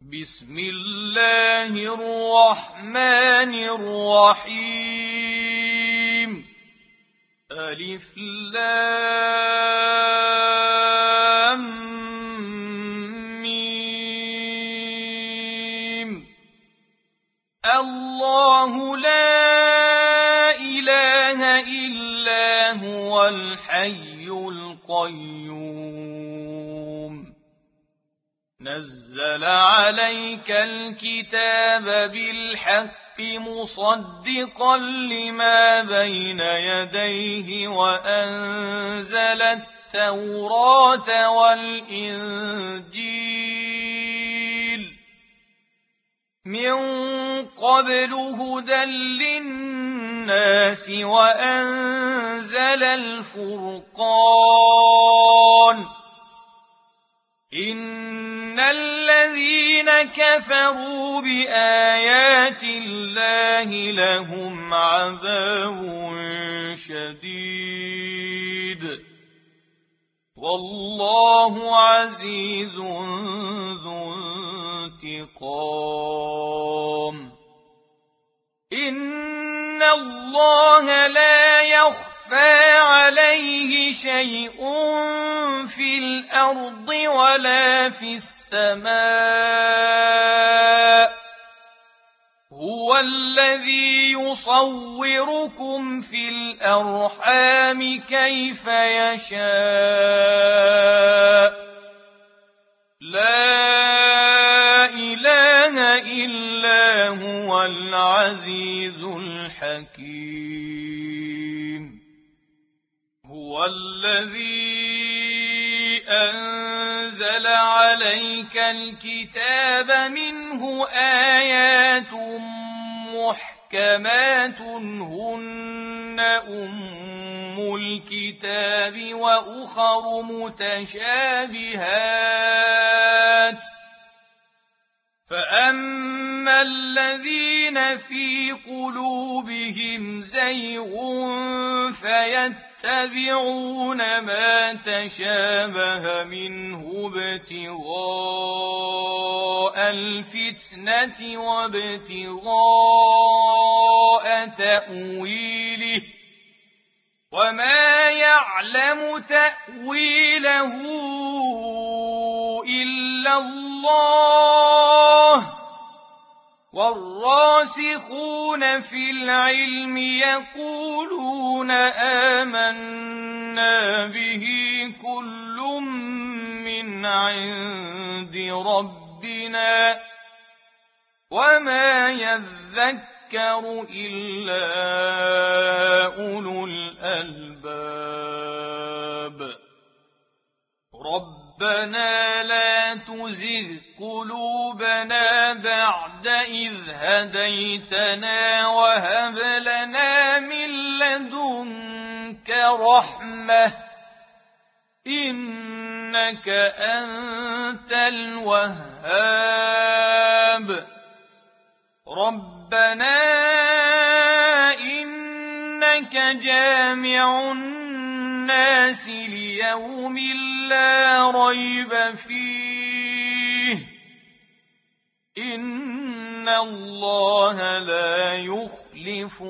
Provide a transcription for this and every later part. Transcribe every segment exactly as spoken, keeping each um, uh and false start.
بسم الله الرحمن الرحيم. ألف لام ميم. الله لا إله إلا هو الحي القيوم. نزل عليك الكتاب بالحق مصدقا لما بين يديه وأنزل التوراة والإنجيل من قبل هدى للناس وأنزل الفرقان. إن الذين كفروا بآيات الله لهم عذاب شديد والله عزيز ذو انتقام. إن الله لا يخفى عليه شيء في الأرض ولا في السماء. هو الذي يصوركم في الأرحام كيف يشاء. لا إله إلا هو العزيز الحكيم. هو الذي أنزل عليك الكتاب منه آيات محكمات هن أم الكتاب وأخر متشابهات. فأما الذين في قلوبهم زيغ فيتبعون ما تشابه منه ابتغاء الفتنة وابتغاء تأويله وما يعلم تأويله إلا الله. والراسخون في العلم يقولون آمنا به كل من عند ربنا وما يذكر إلا أولو الألباب. ربنا لا تزغ قلوبنا بعد إذ هديتنا وهب لنا من لدنك رحمة إنك أنت الوهاب. ربنا إنك جامع الناس ليوم لا ريب فيه إن الله لا يخلف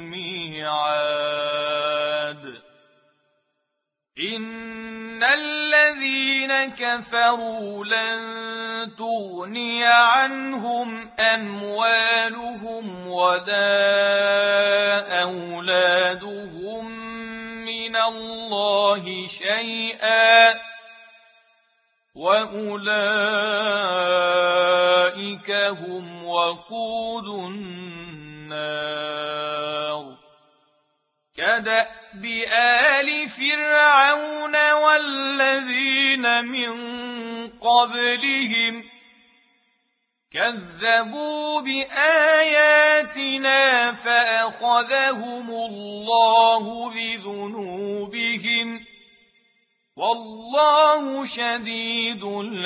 الميعاد. إن الذين كفروا لن تغني عنهم أموالهم ولا أولادهم من الله شيئا وأولئك هم وقود النار. كدأب آل فرعون والذين من قبلهم كذبوا بآياتنا فأخذهم الله بذنوبهم والله شديد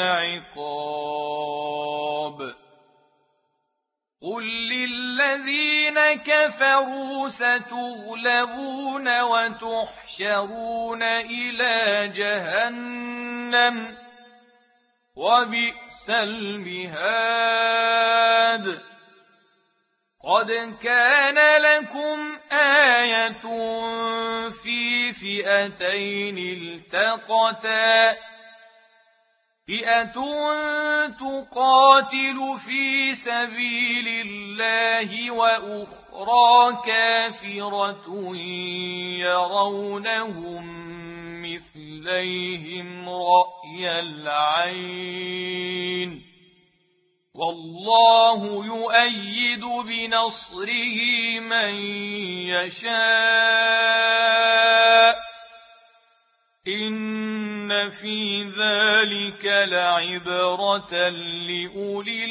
العقاب. قل للذين كفروا ستغلبون وتحشرون إلى جهنم وبئس المهاد قد كان لكم آية في فئتين التقتا فئة تقاتل في سبيل الله وأخرى كافرة يرونهم مثليهم رأي العين والله يؤيد بنصره من يشاء إن في ذلك لعبرة لأولي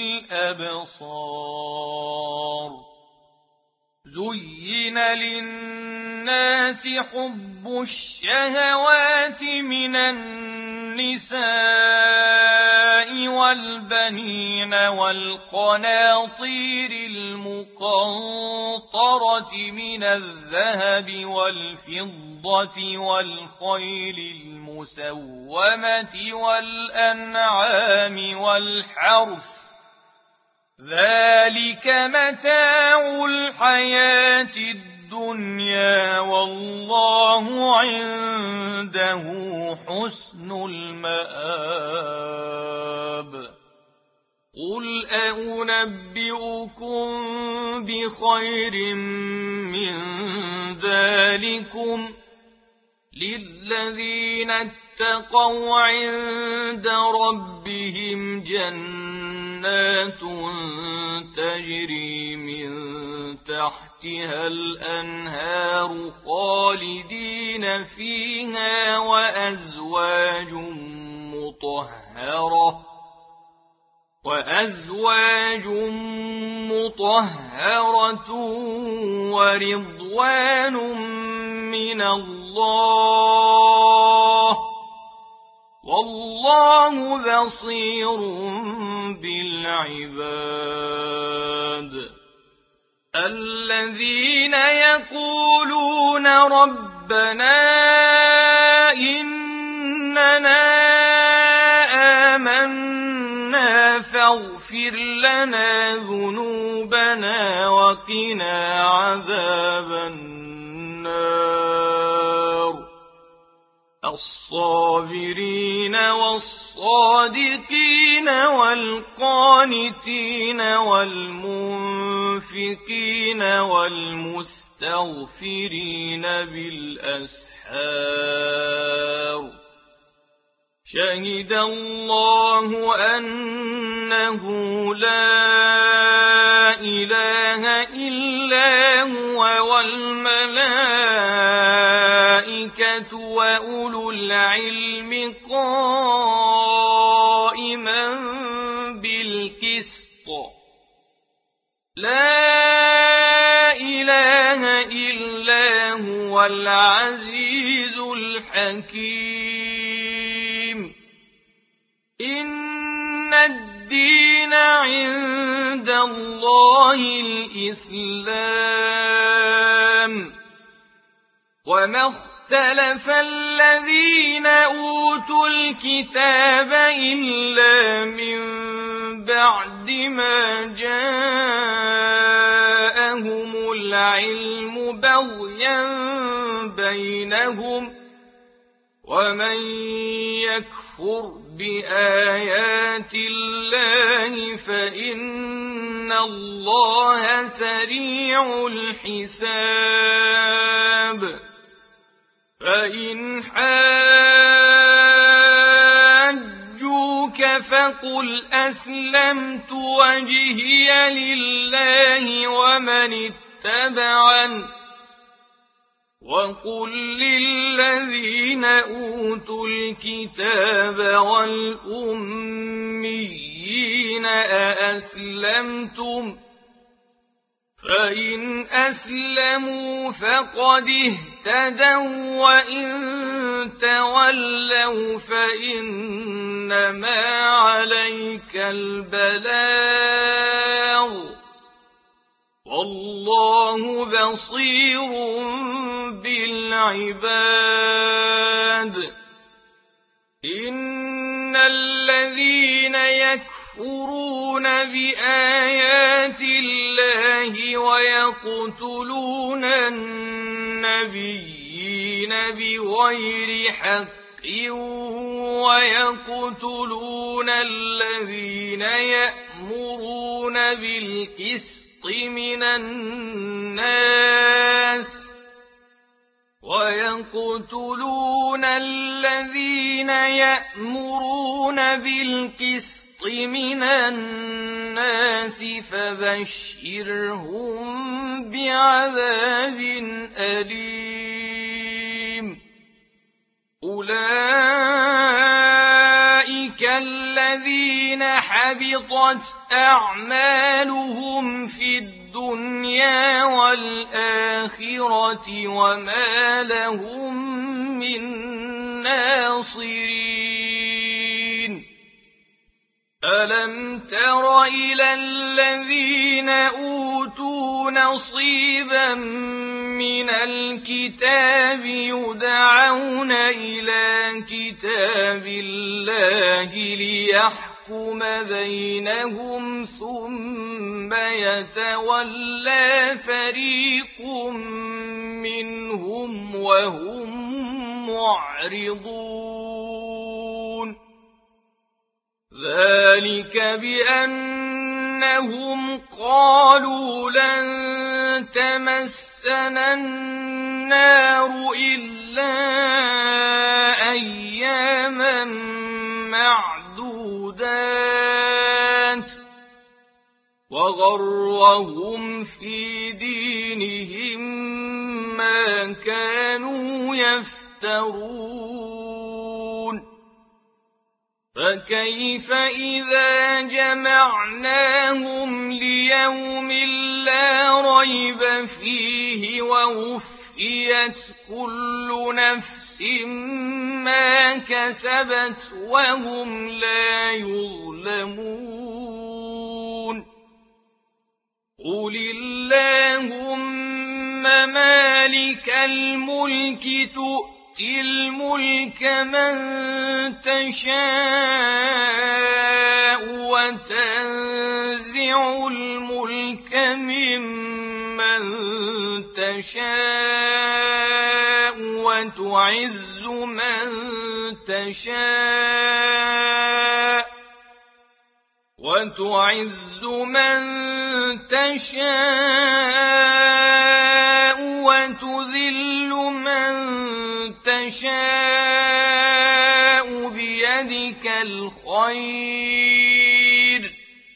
الأبصار زين للناس حب الشهوات من النساء والبنين والقناطير المقنطرة من الذهب والفضة والخيل المسومة والأنعام والحرث ذلك متاع الحياة الدنيا والله عنده حسن المآب قل أنبئكم بخير من ذلكم للذين اتقوا عند ربهم جنات تجري من تحتها الأنهار خالدين فيها وأزواج مطهرة وأزواج مطهرة ورضوان من الله والله بصير بالعباد الذين يقولون ربنا إننا آمنا فاغفر لنا ذنوبنا وقنا عذاب النار الصابرين والصادقين والقانتين والمنفقين والمستغفرين بالأسحار شهد الله أنه لا إله إلا هو والملائكة وأولو العلم قائما بالقسط لا إله إلا هو العزيز الحكيم إن الدين عند الله الإسلام وما اختلف الذين أوتوا الكتاب إلا من بعد ما جاءهم العلم بغيا بينهم ومن يكفر بآيات الله فإن الله سريع الحساب فإن حاجوك فقل أسلمت وجهي لله ومن اتبعني وقل للذين أوتوا الكتاب والأميين أأسلمتم فإن أسلموا فقد اهتدوا وإن تولوا فإنما عليك البلاغ والله بصير بالعباد إن الذين يكفرون بآيات الله ويقتلون النبيين بغير حق ويقتلون الذين يأمرون بالقسط من الناس ويقتلون الذين يأمرون بالقسط من الناس فبشرهم بعذاب أليم أولئك الذين حبطت أعمالهم في الدنيا والآخرة وما لهم من ناصرين ألم تر إلى الذين أوتوا نصيبا من الكتاب يدعون إلى كتاب الله ليحكم بينهم ثم يتولى فريق منهم وهم معرضون ذلك بأنهم قالوا لن تمسنا النار إلا أياما معدودات وغرهم في دينهم ما كانوا يفترون فكيف إذا جمعناهم ليوم لا ريب فيه ووفيت كل نفس ما كسبت وهم لا يظلمون قل اللهم مالك الملك تؤتي الملك من تشاء وتنزع الملك ممن تشاء وتعز من تشاء وتعز من تشاء وتذل من تشاء بيدك الخير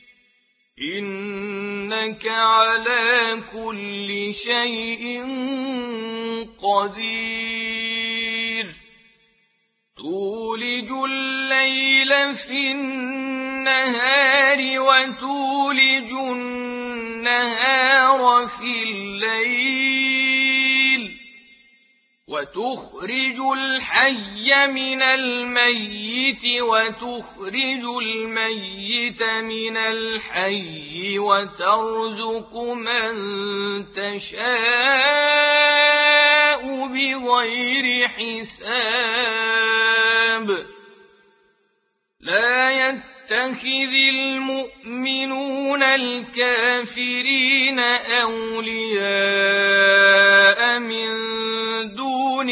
إنك على كل شيء قدير تولج الليل في النهار وتولج النهار في الليل وتخرج الحي من الميت وتخرج الميت من الحي وترزق من تشاء بغير حساب لا يتخذ المؤمنون الكافرين أولياء من دون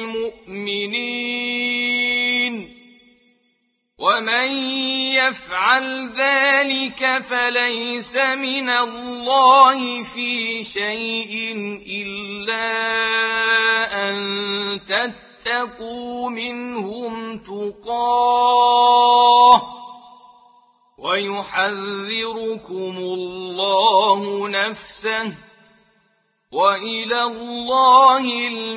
المؤمنين ومن يفعل ذلك فليس من الله في شيء إلا أن تتقوا منهم تقاه ويحذركم الله نفسه وإلى الله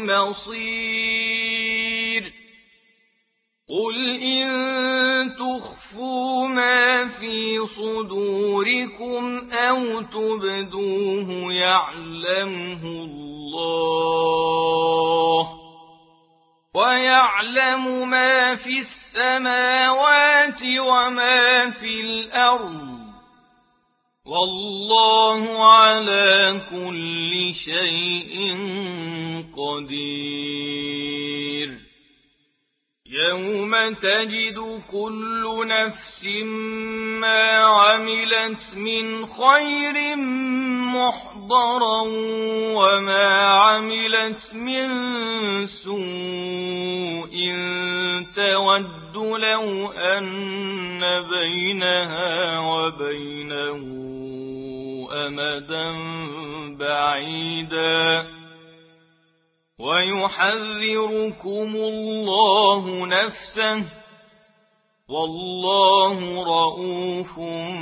المصير قل إن تخفوا ما في صدوركم أو تبدوه يعلمه الله ويعلم ما في السماوات وما في الأرض والله على كل شيء قدير يوم تجد كل نفس ما عملت من خير محضرا وما عملت من سوء تود لو أن بينها وبينه أمدا بعيدا ويحذركم الله نفسه والله رءوف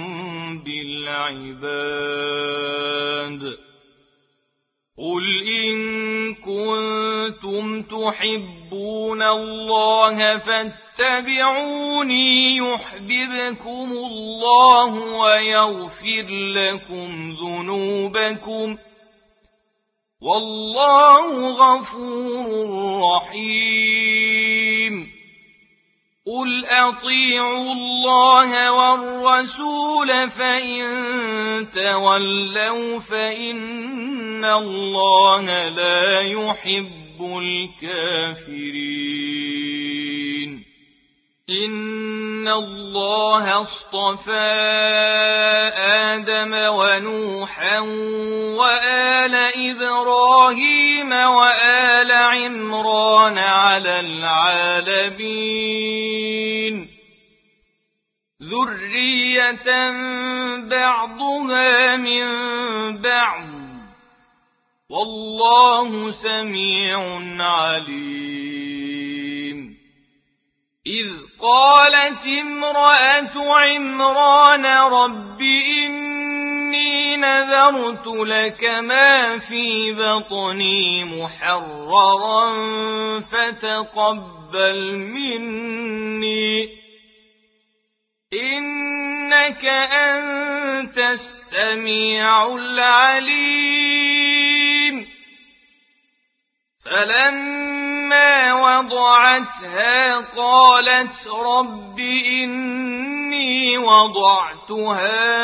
بالعباد قل إن كنتم تحبون الله فاتبعوني يحببكم الله ويغفر لكم ذنوبكم والله غفور رحيم قل أطيعوا الله والرسول فإن تولوا فإن الله لا يحب الكافرين إن الله اصطفى آدم ونوحا وآل إبراهيم وآل عمران على العالمين ذرية بعضها من بعض والله سميع عليم إذ قالت امرأة عمران رب إني نذرت لك ما في بطني محررا فتقبل مني إنك أنت السميع العليم فلما وضعتها قالت رب إني وضعتها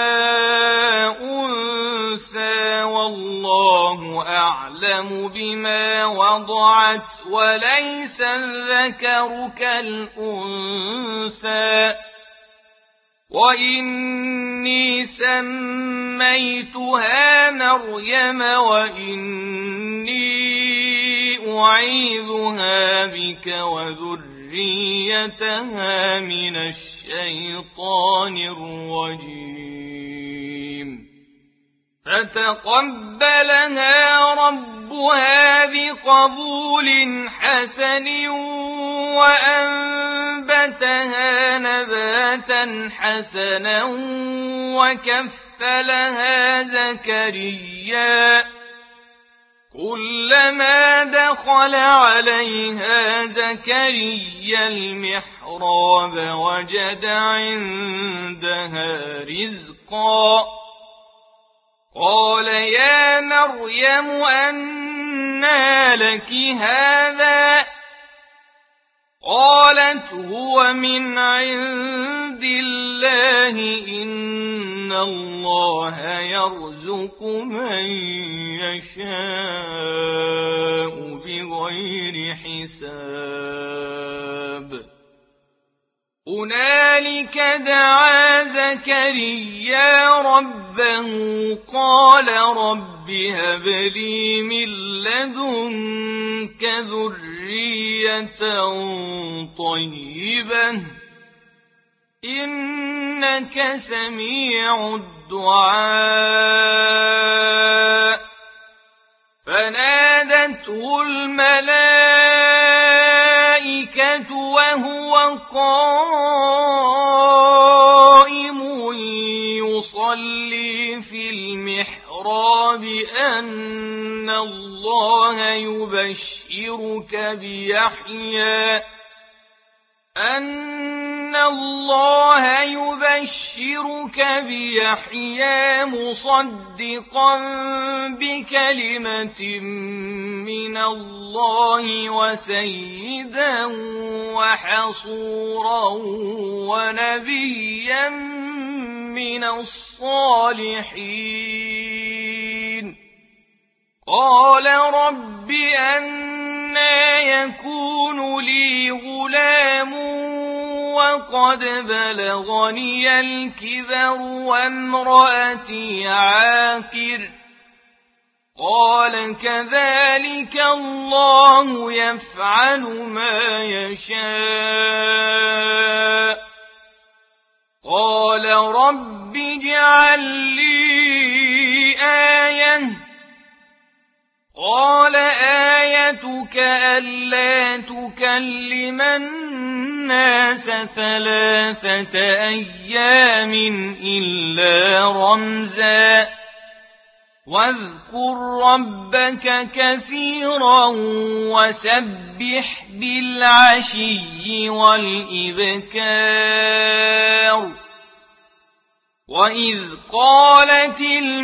أنثى والله أعلم بما وضعت وليس الذكر كالأنثى وإني سميتها مريم وإني أعيذها بك وذريتها من الشيطان الرجيم فتقبلها ربها بقبول حسن وأنبتها نباتا حسنا وكفلها زكريا كلما دخل عليها زكريا المحراب وجد عندها رزقا قال يا مريم أنى لك هذا قالت هو من عند الله إن الله يرزق من يشاء بغير حساب هنالك دعا زكريا ربه قال رب هب لي من لدنك ذرية طيبة إنك سميع الدعاء فنادته الملائكة وهو قائم يصلي في المحراب أن الله يبشرك بيحيى أن الله يبشرك بيحيى مصدقا بكلمة من الله وسيدا وحصورا ونبيا من الصالحين قال رب أن أَنَّىٰ يَكُونُ لِي غُلَامٌ وَقَدْ بَلَغَنِيَ الْكِبَرُ وَامْرَأَتِي عَاقِرٌ ۖ قَالَ كَذَٰلِكَ اللَّهُ يَفْعَلُ مَا يَشَاءُ قَالَ رَبِّ اجْعَل لِّي آيَةً ۖ قَالَ آيَتُكَ أَلَّا تُكَلِّمَ النَّاسَ ثَلَاثَةَ أَيَّامٍ إِلَّا رَمْزًا ۗ وَاذْكُر رَّبَّكَ كَثِيرًا وَسَبِّحْ بِالْعَشِيِّ وَالْإِبْكَارِ. وَإِذْ قَالَتِ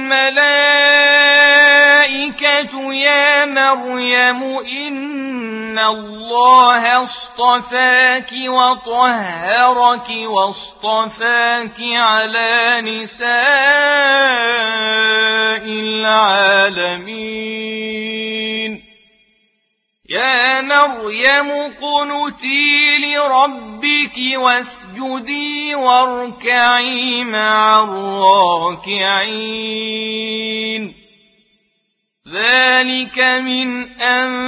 الْمَلَائِكَةُ يَا مَرْيَمُ إِنَّ اللَّهَ اصْطَفَاكِ وَطَهَّرَكِ وَاصْطَفَاكِ عَلَىٰ نِسَاءِ الْعَالَمِينَ يَا مَرْيَمُ اقْنُتِي لِرَبِّكِ وَاسْجُدِي وَارْكَعِي مَعَ الرَّاكِعِينَ ذَٰلِكَ مِنْ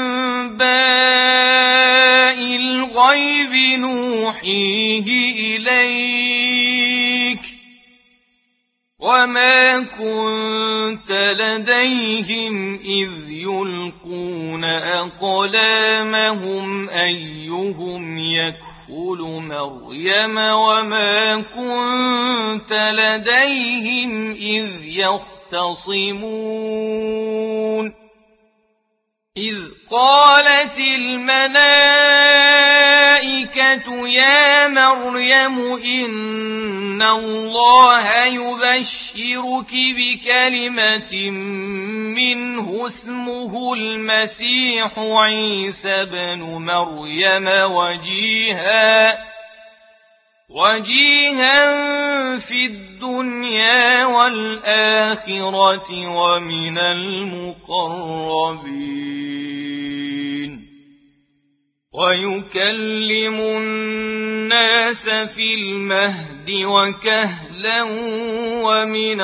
أَنبَاءِ الْغَيْبِ نُوحِيهِ إِلَيْكَ ۖ وَمَا كُنتَ لَدَيْهِمْ إِذْ يُلْقُونَ أَقْلَامَهُمْ أَيُّهُمْ يَكْفُلُ مَرْيَمَ وَمَا كُنتَ لَدَيْهِمْ إِذْ يَخْتَصِمُونَ إِذْ قَالَتِ الْمَلَائِكَةُ يَا مَرْيَمُ إِنَّ اللَّهَ يُبَشِّرُكِ بِكَلِمَةٍ مِّنْهُ اسْمُهُ الْمَسِيحُ عِيسَى ابْنُ مَرْيَمَ وَجِيهًا وَجِيهًا فِي الدُّنْيَا وَالْآخِرَةِ وَمِنَ الْمُقَرَّبِينَ وَيُكَلِّمُ النَّاسَ فِي الْمَهْدِ وَكَهْلًا وَمِنَ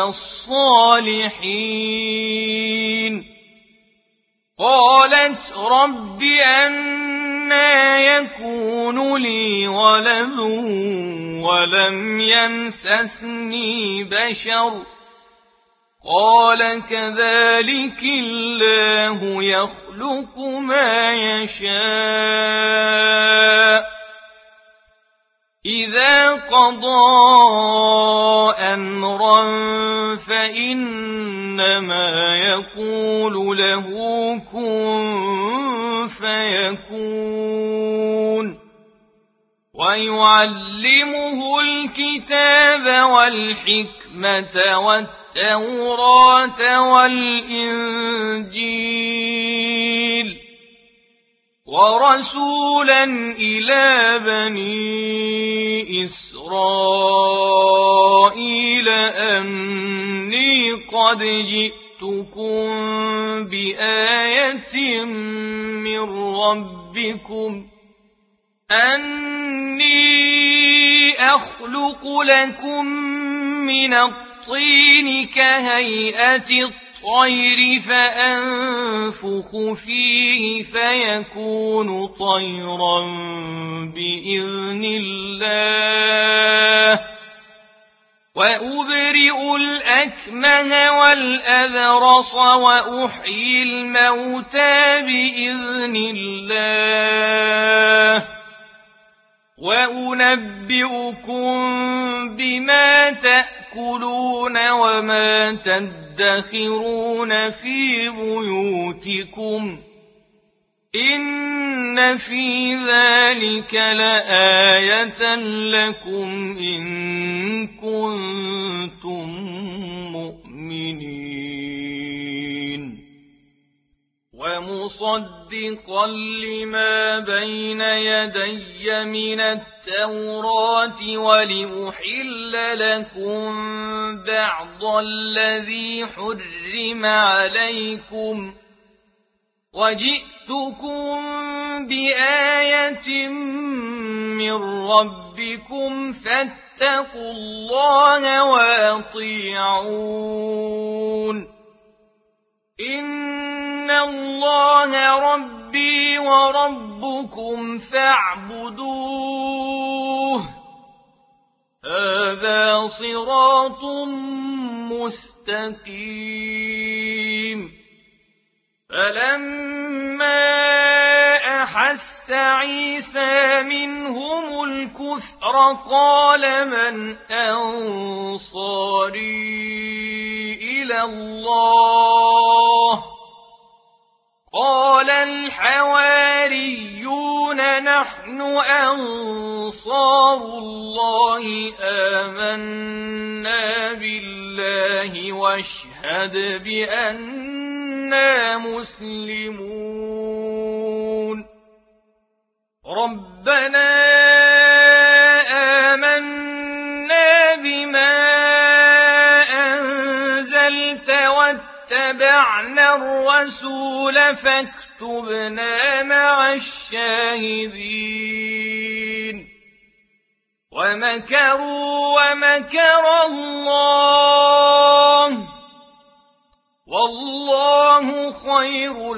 الصَّالِحِينَ قَالَتْ رَبِّ أَنَّىٰ يَكُونُ لِي وَلَدٌ وَلَمْ يَمْسَسْنِي بَشَرٌ ۖ قَالَ كَذَٰلِكِ اللَّهُ يَخْلُقُ مَا يَشَاءُ ۚ إِذَا قَضَىٰ أَمْرًا فَإِنَّمَا يَقُولُ لَهُ كُن فَيَكُونُ وَيُعَلِّمُهُ الْكِتَابَ وَالْحِكْمَةَ وَالتَّوْرَاةَ وَالْإِنجِيلَ وَرَسُولًا إِلَىٰ بَنِي إِسْرَائِيلَ أَنِّي قَدْ جِئْتُكُم بِآيَةٍ مِّن رَّبِّكُمْ أَنِّي أَخْلُقُ لَكُم مِّنَ الطِّينِ كَهَيْئَةِ الطَّيْرِ فَأَنفُخُ فِيهِ فَيَكُونُ طَيْرًا بِإِذْنِ اللَّهِ وَأُبْرِئُ الْأَكْمَهَ وَالْأَبْرَصَ وَأُحْيِي الْمَوْتَىٰ بِإِذْنِ اللَّهِ وَأُنَبِّئُكُم بِمَا تَأْكُلُونَ وَمَا تَدَّخِرُونَ فِي بُيُوتِكُمْ ۚ إِنَّ فِي ذَٰلِكَ لَآيَةً لَّكُمْ إِن كُنتُم مُّؤْمِنِينَ وَمُصَدِّقًا لِّمَا بَيْنَ يَدَيَّ مِنَ التَّوْرَاةِ وَلِأُحِلَّ لَكُم بَعْضَ الَّذِي حُرِّمَ عَلَيْكُمْ ۚ وجئتكم بآية من ربكم فاتقوا الله وأطيعون إن الله ربي وربكم فاعبدوه هذا صراط مستقيم فلما أحس عيسى منهم الكفر قال من أنصاري إلى الله قال الحواريون نحن أنصار الله آمنا بالله واشهد بأننا مسلمون ربنا آمنا بما أنزلت واتبعنا الرسول فاكتبنا مع الشاهدين ومكروا ومكر الله والله خير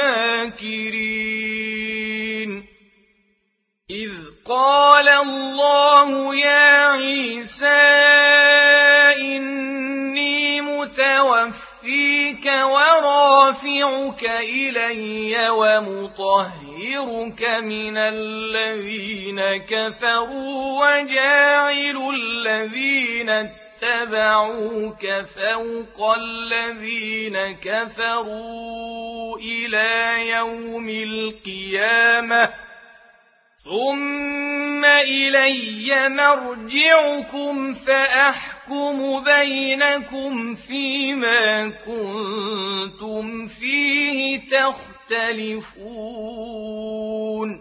الماكرين إذ قال الله يا عيسى إني متوفيك ورافعك إلي ومطهرك من الذين كفروا وجاعل الذين اتبعوك فوق الذين كفروا إلى يوم القيامة ثم إلي مرجعكم فأحكم بينكم فيما كنتم فيه تختلفون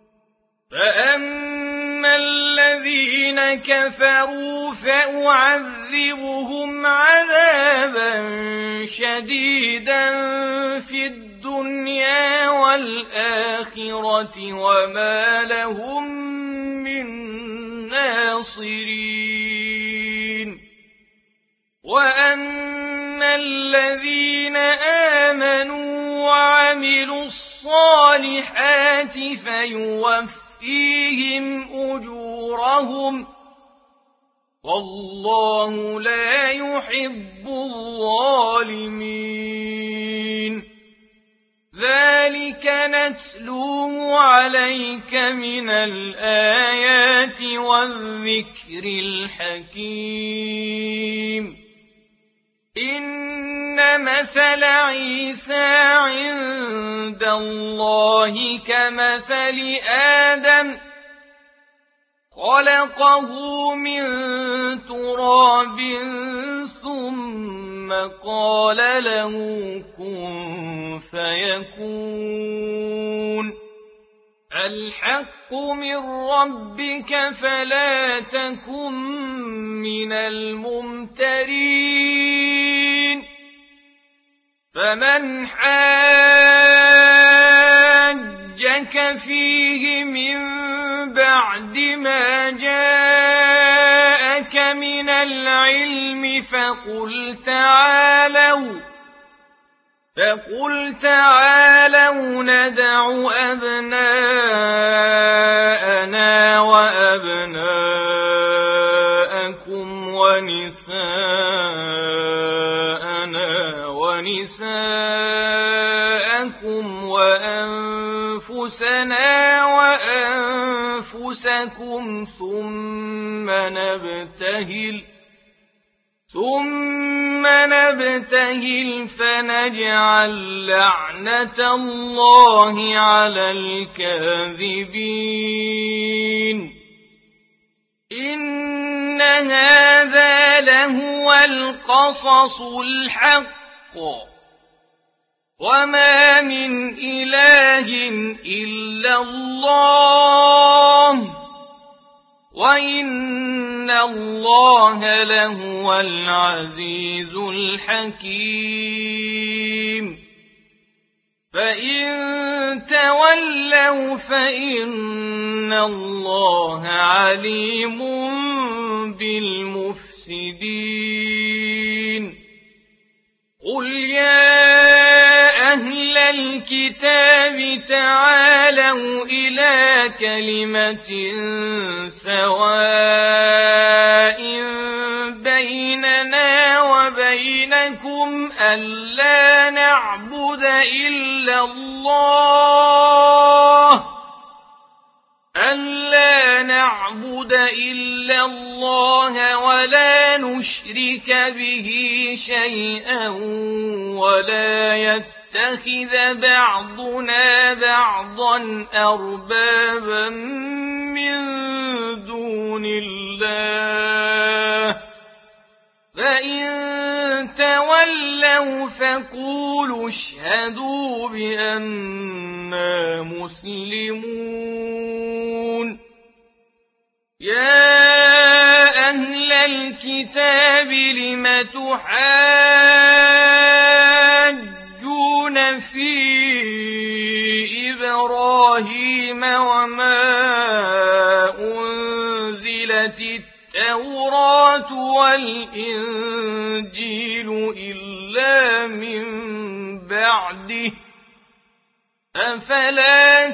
فأما الذين كفروا فأعذبهم عذابا شديدا في الدنيا والآخرة وما لهم من ناصرين وأما الذين آمنوا وعملوا الصالحات فيوفيهم أجورهم والله لا يحب الظالمين ذلك نتلوه عليك من الآيات والذكر الحكيم إن مثل عيسى عند الله كمثل آدم خلقه من تراب ثم قال له كن فيكون الحق من ربك فلا تكن من الممترين فمن حاجك فيه من بعد ما جاءك من العلم فقل تعالوا فقل تعالوا ندع أبناءنا وأبناءكم ونساءنا ونساءكم وأنفسنا وأنفسكم ثم نبتهل ثم نبتهل فنجعل لعنة الله على الكاذبين إن هذا لهو القصص الحق وما من إله إلا الله وإن الله لهو العزيز الحكيم فإن تولوا فإن الله عليم بالمفسدين قل يا أهل الكتاب تعالوا إلى كلمة سواء بيننا وبينكم ألا نعبد إلا الله ألا نعبد إلا الله ولا نشرك به شيئا ولا يتخذ بعضنا بعضا أربابا من دون الله فإن تولوا فقولوا اشهدوا بأننا مسلمون يا أهل الكتاب لم تحاجون في إبراهيم وما أنزلت التوراة والإنجيل إلا من بعده أفلا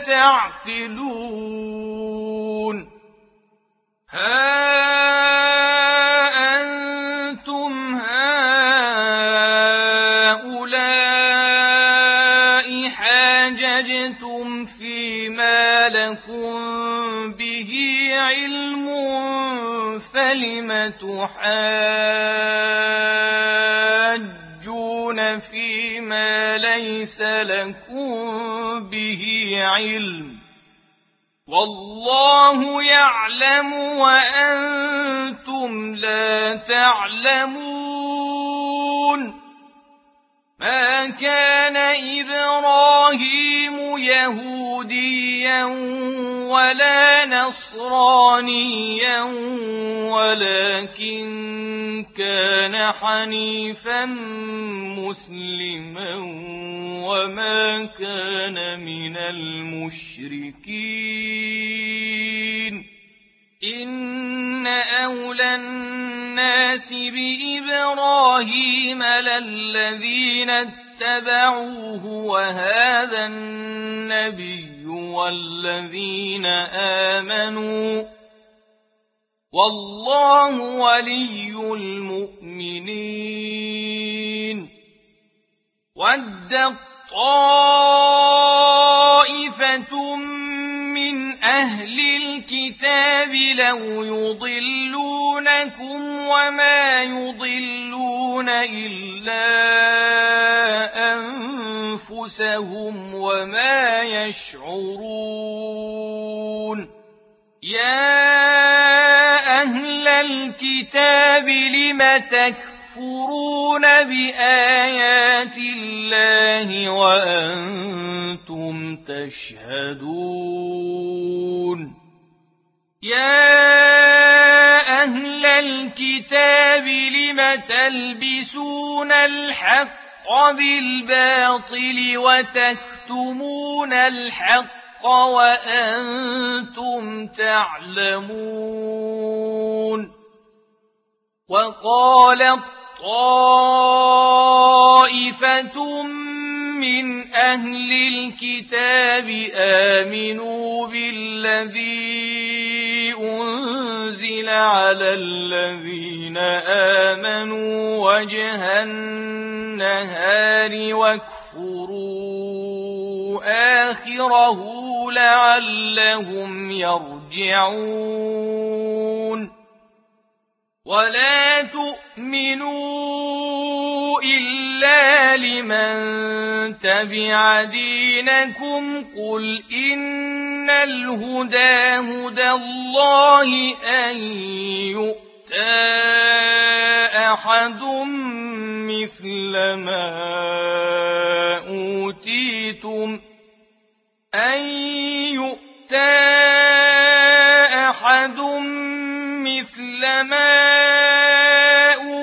تعقلون ها أنتم هؤلاء حاججتم فيما لكم به علم فلم تحاجون فيما ليس لكم به علم والله يعلم وأنتم لا تعلمون ما كان إبراهيم يهوديا ولا نصرانيا ولكن كان حنيفا مسلما وما كان من المشركين إن أولى الناس بإبراهيم للذين اتبعوه وهذا النبي والذين آمنوا والله ولي المؤمنين ودت طائفة من أهل الكتاب لو يضلونكم وما يضلون إلا أنفسهم وما يشعرون يا أهل الكتاب لم تكفرون بآيات الله وأنتم تشهدون يا أهل الكتاب لم تلبسون الحق بالباطل وتكتمون الحق وأنتم تعلمون وقالت طائفة من أهل الكتاب آمنوا بالذي أنزل على الذين آمنوا وجه النهار واكفروا آخره لعلهم يرجعون ولا تؤمنوا إلا لمن تبع دينكم قل إن الهدى هدى الله أن يؤتى أحد مثل ما أوتيتم أن يؤتى أحد مثل ما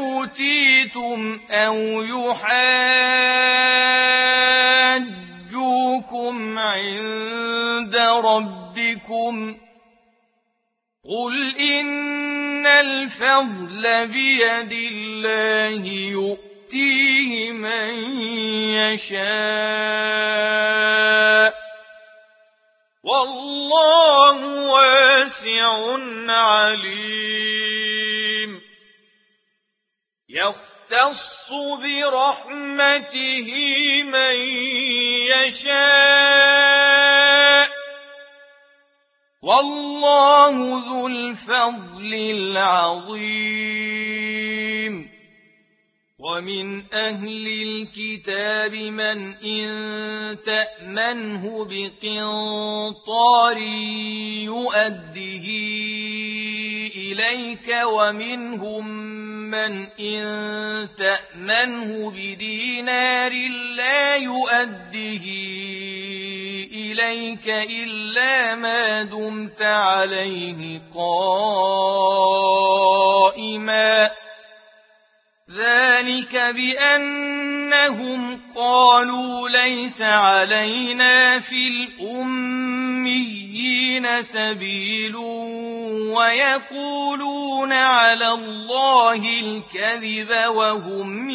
أوتيتم أو يحاجون الفضل بيد الله يؤتيه من يشاء والله واسع عليم يختص برحمته من يشاء والله ذو الفضل العظيم ومن أهل الكتاب من إن تأمنه بقنطار يؤده إليك ومنهم من إن تأمنه بدينار لا يؤده إليك إلا ما دمت عليه قائما ذلك بأنهم قالوا ليس علينا في الأميين سبيل ويقولون على الله الكذب وهم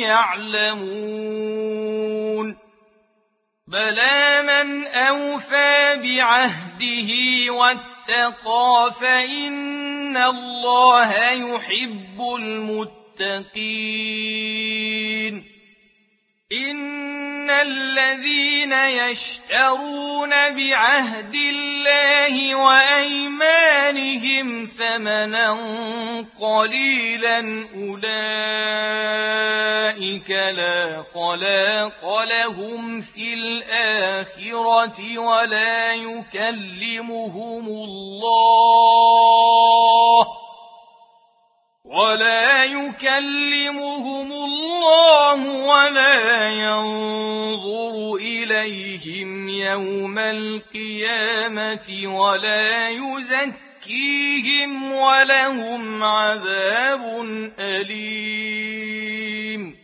يعلمون بلى من أوفى بعهده واتقى فإن الله يحب المتقين المتقين إن الذين يشترون بعهد الله وأيمانهم ثمنا قليلا أولئك لا خلاق لهم في الآخرة ولا يكلمهم الله ولا يكلمهم الله ولا ينظر إليهم يوم القيامة ولا يزكيهم ولهم عذاب أليم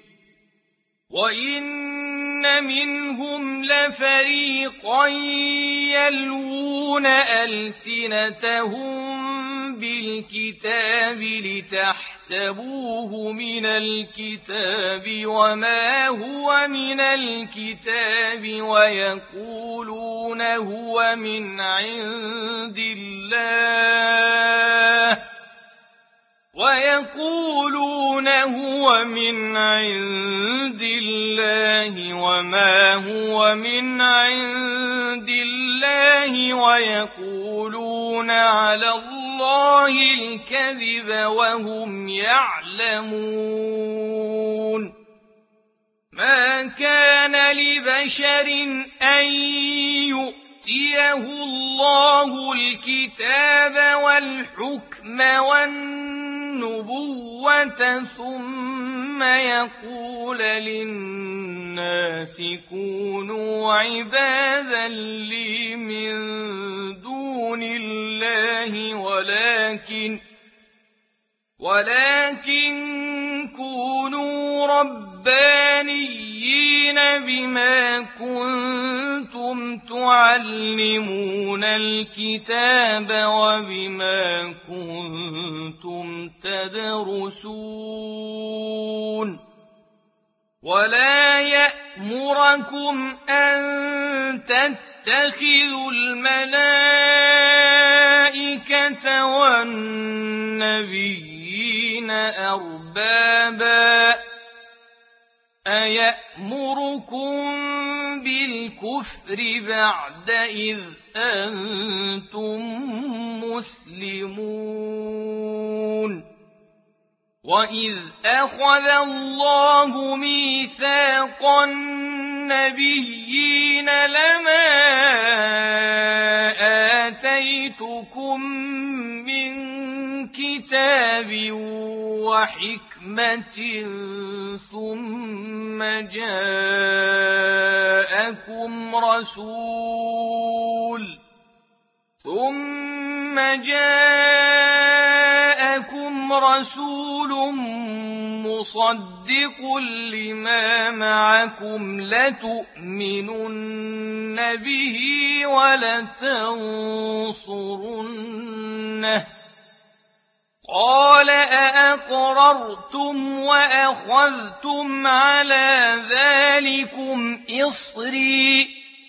وإن منهم لفريقا يلوون ألسنتهم بالكتاب لتحسبوه من الكتاب وما هو من الكتاب ويقولون هو من عند الله ويقولون هو من عند الله وما هو من عند الله ويقولون على الله الكذب وهم يعلمون ما كان لبشر أن يؤتيه الله الكتاب والحكم والنبوة ثم يقول للناس كونوا عبادا لي من دون الله ولكن ولكن كونوا ربانيين بما كنتم تعلمون الكتاب وبما كنتم تدرسون ولا يأمركم أن تتخذوا الملائكة والنبيين أربابا أيأمركم بالكفر بعد إذ أنتم مسلمون وإذ أخذ الله ميثاق النبيين لما آتيتكم من كتاب وحكمة ثم جاءكم رسول ثم جاءكم رسول مصدق لما معكم لتؤمنن به ولتنصرنه قال أأقررتم وأخذتم على ذلكم إصري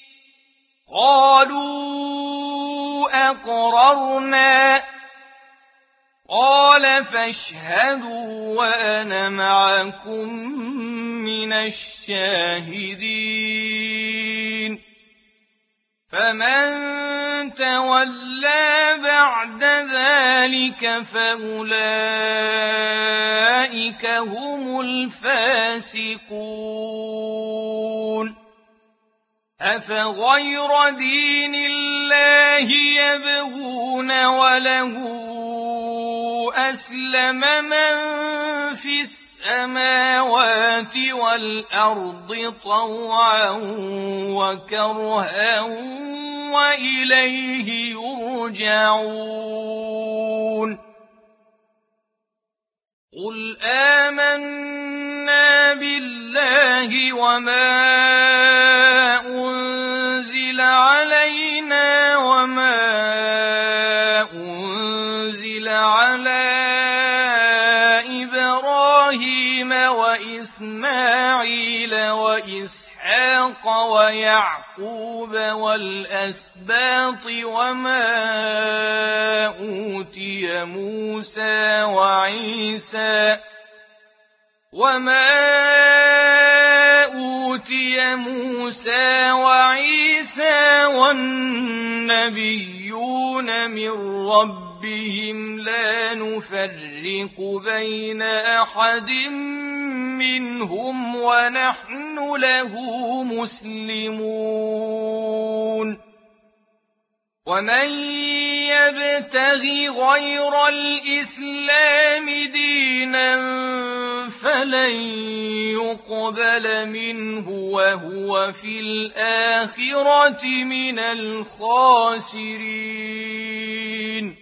قالوا أقررنا قال فاشهدوا وأنا معكم من الشاهدين فمن تولى بعد ذلك فأولئك هم الفاسقون أفغير دين الله يبغون وله أسلم من في السماوات والأرض طوعا وكرها وإليه يرجعون قل آمنا بالله وما أنزل علينا وما أنزل على إبراهيم وإسماعيل وإسحاق ويعقوب والأسباط وما أوتي موسى وعيسى وما أوتي موسى وعيسى والنبيون من ربهم لا نفرق بين أحد منهم ونحن له مسلمون ومن يبتغ غير الإسلام دينا فلن يقبل منه وهو في الآخرة من الخاسرين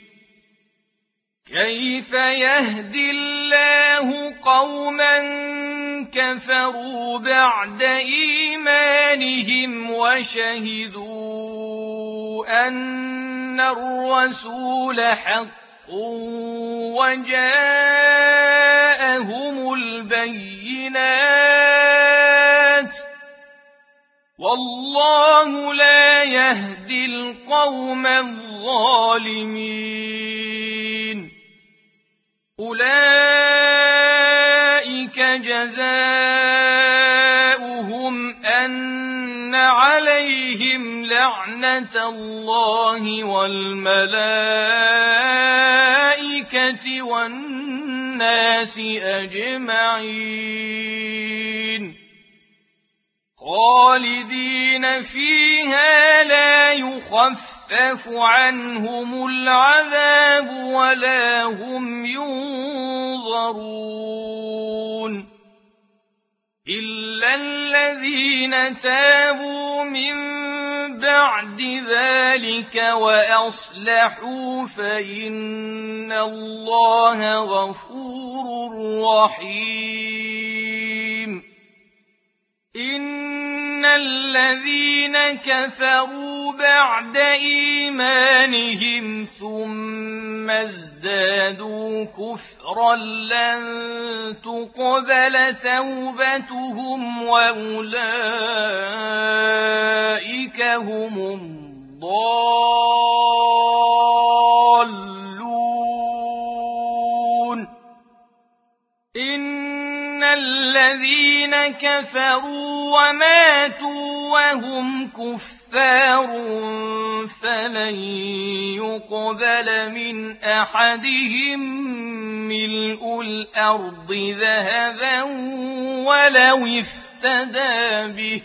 كيف يهدي الله قوما كفروا بعد إيمانهم وشهدوا أن الرسول حق وجاءهم البينات والله لا يهدي القوم الظالمين أولئك جزاؤهم أن عليهم لعنة الله والملائكة والناس أجمعين خالدين فيها لا يخفف عنهم العذاب ولا هم ينظرون إلا الذين تابوا من بعد ذلك وأصلحوا فإن الله غفور رحيم إن الذين كفروا بعد إيمانهم ثم ازدادوا كفرا لن تقبل توبتهم وأولئك هم الضالون إن الذين كفروا وماتوا وهم كفار فلن يقبل من أحدهم ملء الأرض ذهبا ولو افتدى به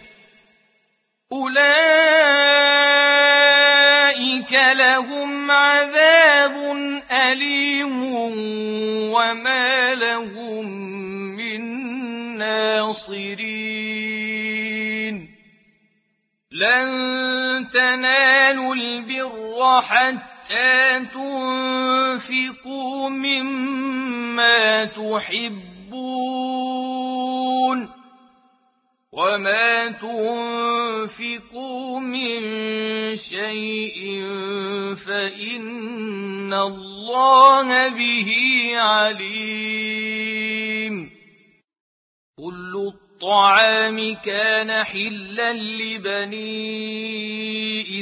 أولئك لهم عذاب أليم وما لهم من ناصرين لن تنالوا البر حتى تنفقوا مما تحبون وما تنفقوا من شيء فإن الله به عليم. كل الطعام كان حلا لبني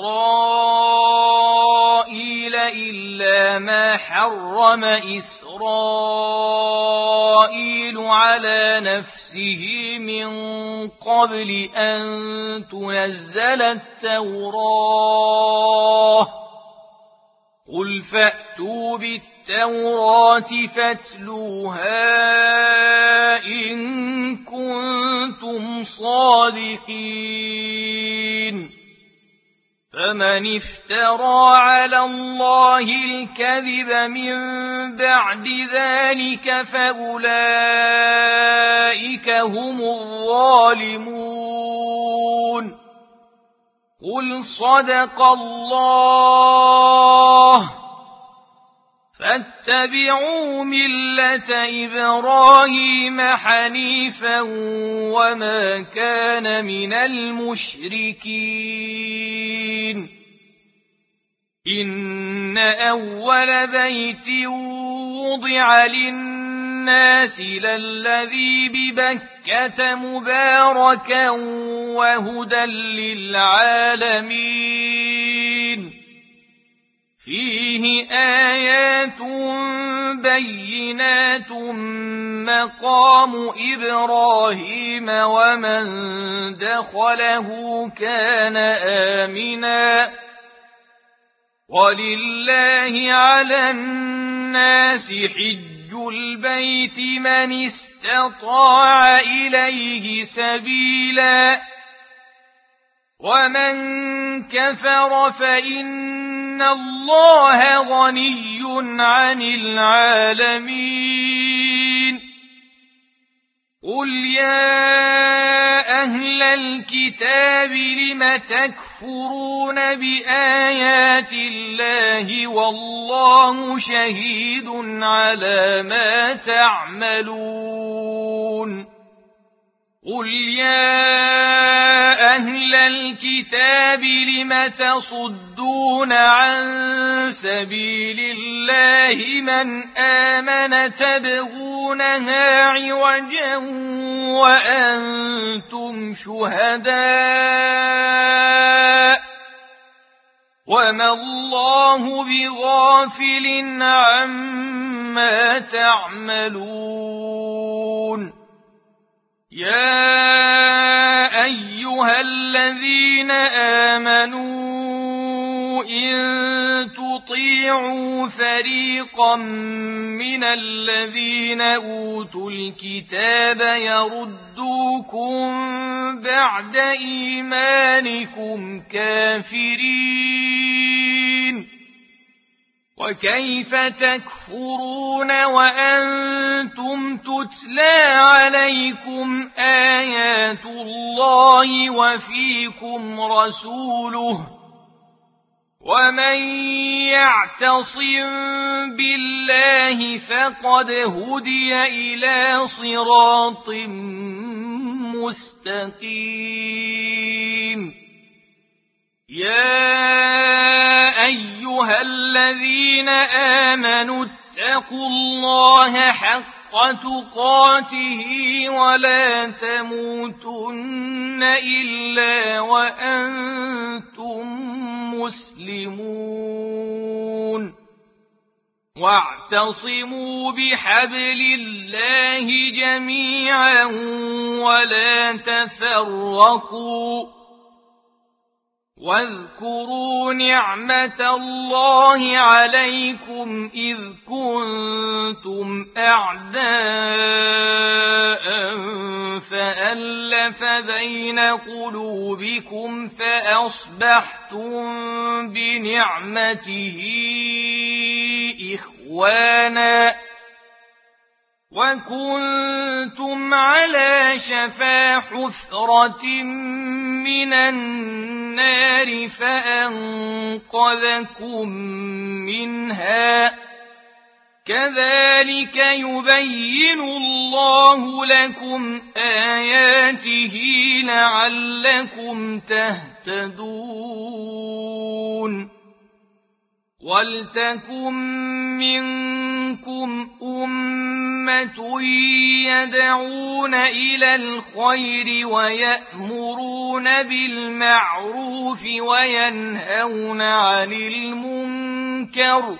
إسرائيل إلا ما حرم إسرائيل على نفسه من قبل أن تنزل التوراة. قل فأتوا بالتوراة فاتلوها إن كنتم صادقين. فمن افترى على الله الكذب من بعد ذلك فأولئك هم الظالمون. قل صدق الله فاتبعوا ملة إبراهيم حنيفا وما كان من المشركين. إن أول بيت وضع للناس للذي ببكة مباركا وهدى للعالمين. فيه آيات بينات مقام إبراهيم ومن دخله كان آمنا. ولله على الناس حج البيت من استطاع إليه سبيلا ومن كفر فإن الله غني عن العالمين. قل يا أهل الكتاب لم تكفرون بآيات الله والله شهيد على ما تعملون. قل يا أهل الكتاب لم تصدون عن سبيل الله من آمن تبغونها عوجا وأنتم شهداء وما الله بغافل عما تعملون. يا أيها الذين آمنوا إن تطيعوا فريقا من الذين أوتوا الكتاب يردوكم بعد إيمانكم كافرين. وكيف تكفرون وأنتم تتلى عليكم آيات الله وفيكم رسوله ومن يعتصم بالله فقد هدي إلى صراط مستقيم. يا أيها الذين آمنوا اتقوا الله حق تقاته ولا تموتن إلا وأنتم مسلمون. واعتصموا بحبل الله جميعا ولا تفرقوا. واذكروا نعمة الله عليكم إذ كنتم أعداء فألف بين قلوبكم فأصبحتم بنعمته إخوانا وكنتم على شفا حفرة من النار فأنقذكم منها كذلك يبين الله لكم آياته لعلكم تهتدون ولتكن منكم أمة يدعون إلى الخير ويأمرون بالمعروف وينهون عن المنكر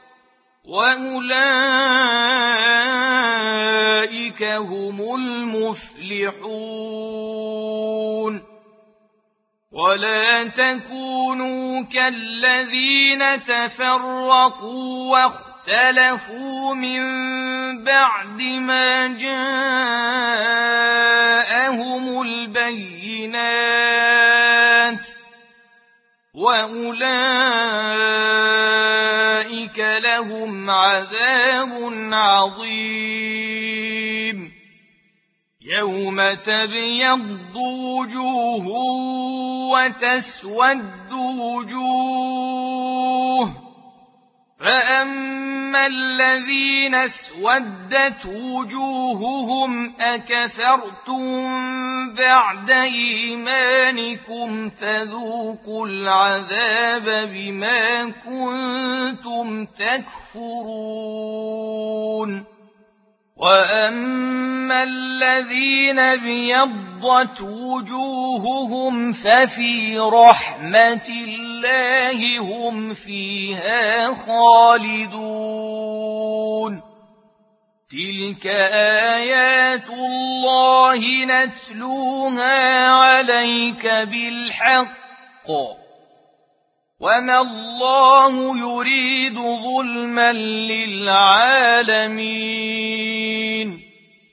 وأولئك هم المفلحون ولا تكونوا كالذين تفرقوا واختلفوا من بعد ما جاءهم البينات وأولئك لهم عذاب عظيم يوم تبيض وجوه وتسود وجوه فأما الذين اسودت وجوههم أكفرتم بعد إيمانكم فذوقوا العذاب بما كنتم تكفرون وأما الذين ابيضت وجوههم ففي رحمة الله هم فيها خالدون تلك آيات الله نتلوها عليك بالحق وما الله يريد ظلما للعالمين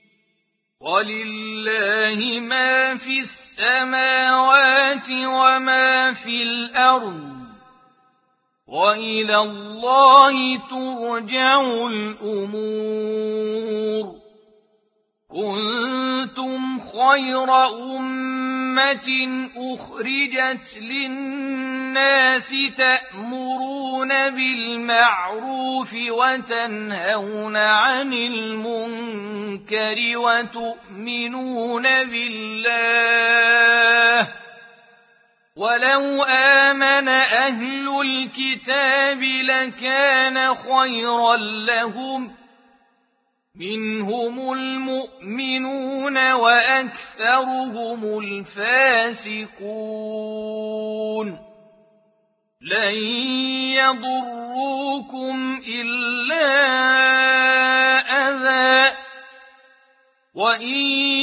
ولله ما في السماوات وما في الأرض وإلى الله ترجع الأمور كنتم خير أمة أخرجت للناس تأمرون بالمعروف وتنهون عن المنكر وتؤمنون بالله ولو آمن أهل الكتاب لكان خيرا لهم منهم المؤمنون وأكثرهم الفاسقون لن يضروكم إلا أذى وإن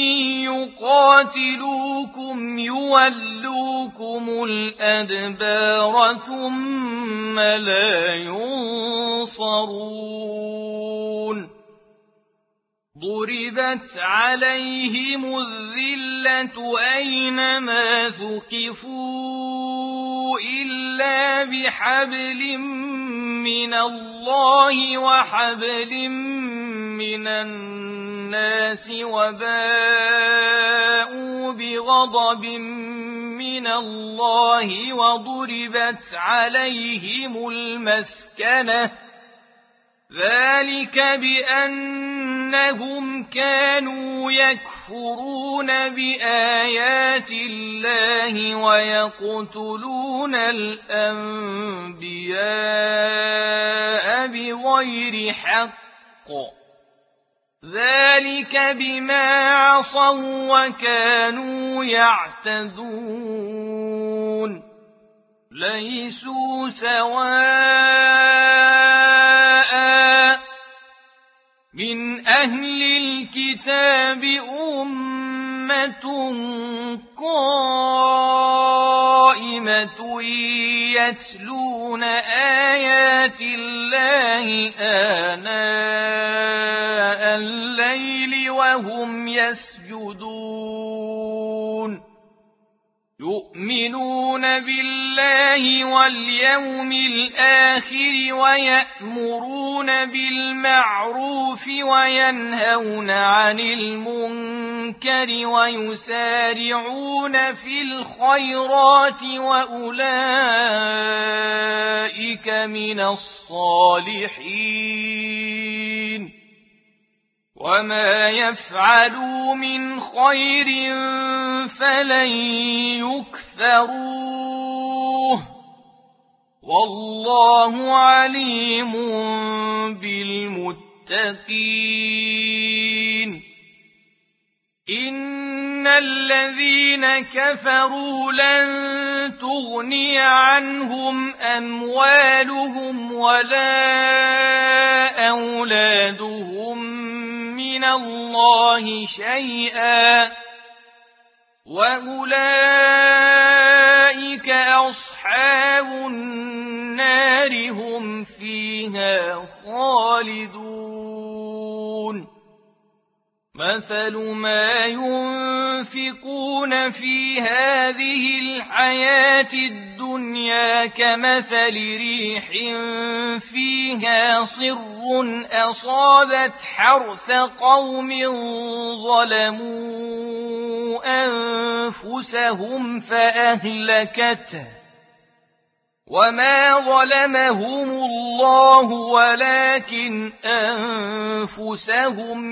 يقاتلوكم يولوكم الأدبار ثم لا ينصرون ضربت عليهم الذلة أينما ثقفوا إلا بحبل من الله وحبل من الناس وباءوا بغضب من الله وضربت عليهم المسكنة ذلك بأنهم كانوا يكفرون بآيات الله ويقتلون الأنبياء بغير حق ذلك بما عصوا وكانوا يعتدون ليسوا سواء من أهل الكتاب أمة قائمة يتلون آيات الله آناء الليل وهم يسجدون يؤمنون بالله واليوم الآخر ويأمرون بالمعروف وينهون عن المنكر الْمُنكَرِ وَيُسَارِعُونَ فِي الْخَيْرَاتِ وَأُولَئِكَ مِنَ الصَّالِحِينَ وَمَا يَفْعَلُوا مِنْ خَيْرٍ فَلَنْ يُكْفَرُوهُ وَاللَّهُ عَلِيمٌ بِالْمُتَّقِينَ إِنَّ الَّذِينَ كَفَرُوا لَن تُغْنِيَ عَنْهُمْ أَمْوَالُهُمْ وَلَا أَوْلَادُهُم مِّنَ اللَّهِ شَيْئًا وَأُولَئِكَ أَصْحَابُ النَّارِ هُمْ فِيهَا خَالِدُونَ مَثَلُ مَا يُنفِقُونَ فِي هَٰذِهِ الْحَيَاةِ الدُّنْيَا كَمَثَلِ رِيحٍ فِيهَا صِرٌّ أَصَابَتْ حَرْثَ قَوْمٍ ظَلَمُوا أَنفُسَهُمْ فَأَهْلَكَتْهُ وَمَا ظَلَمَهُمُ اللَّهُ وَلَٰكِنْ أَنفُسَهُمْ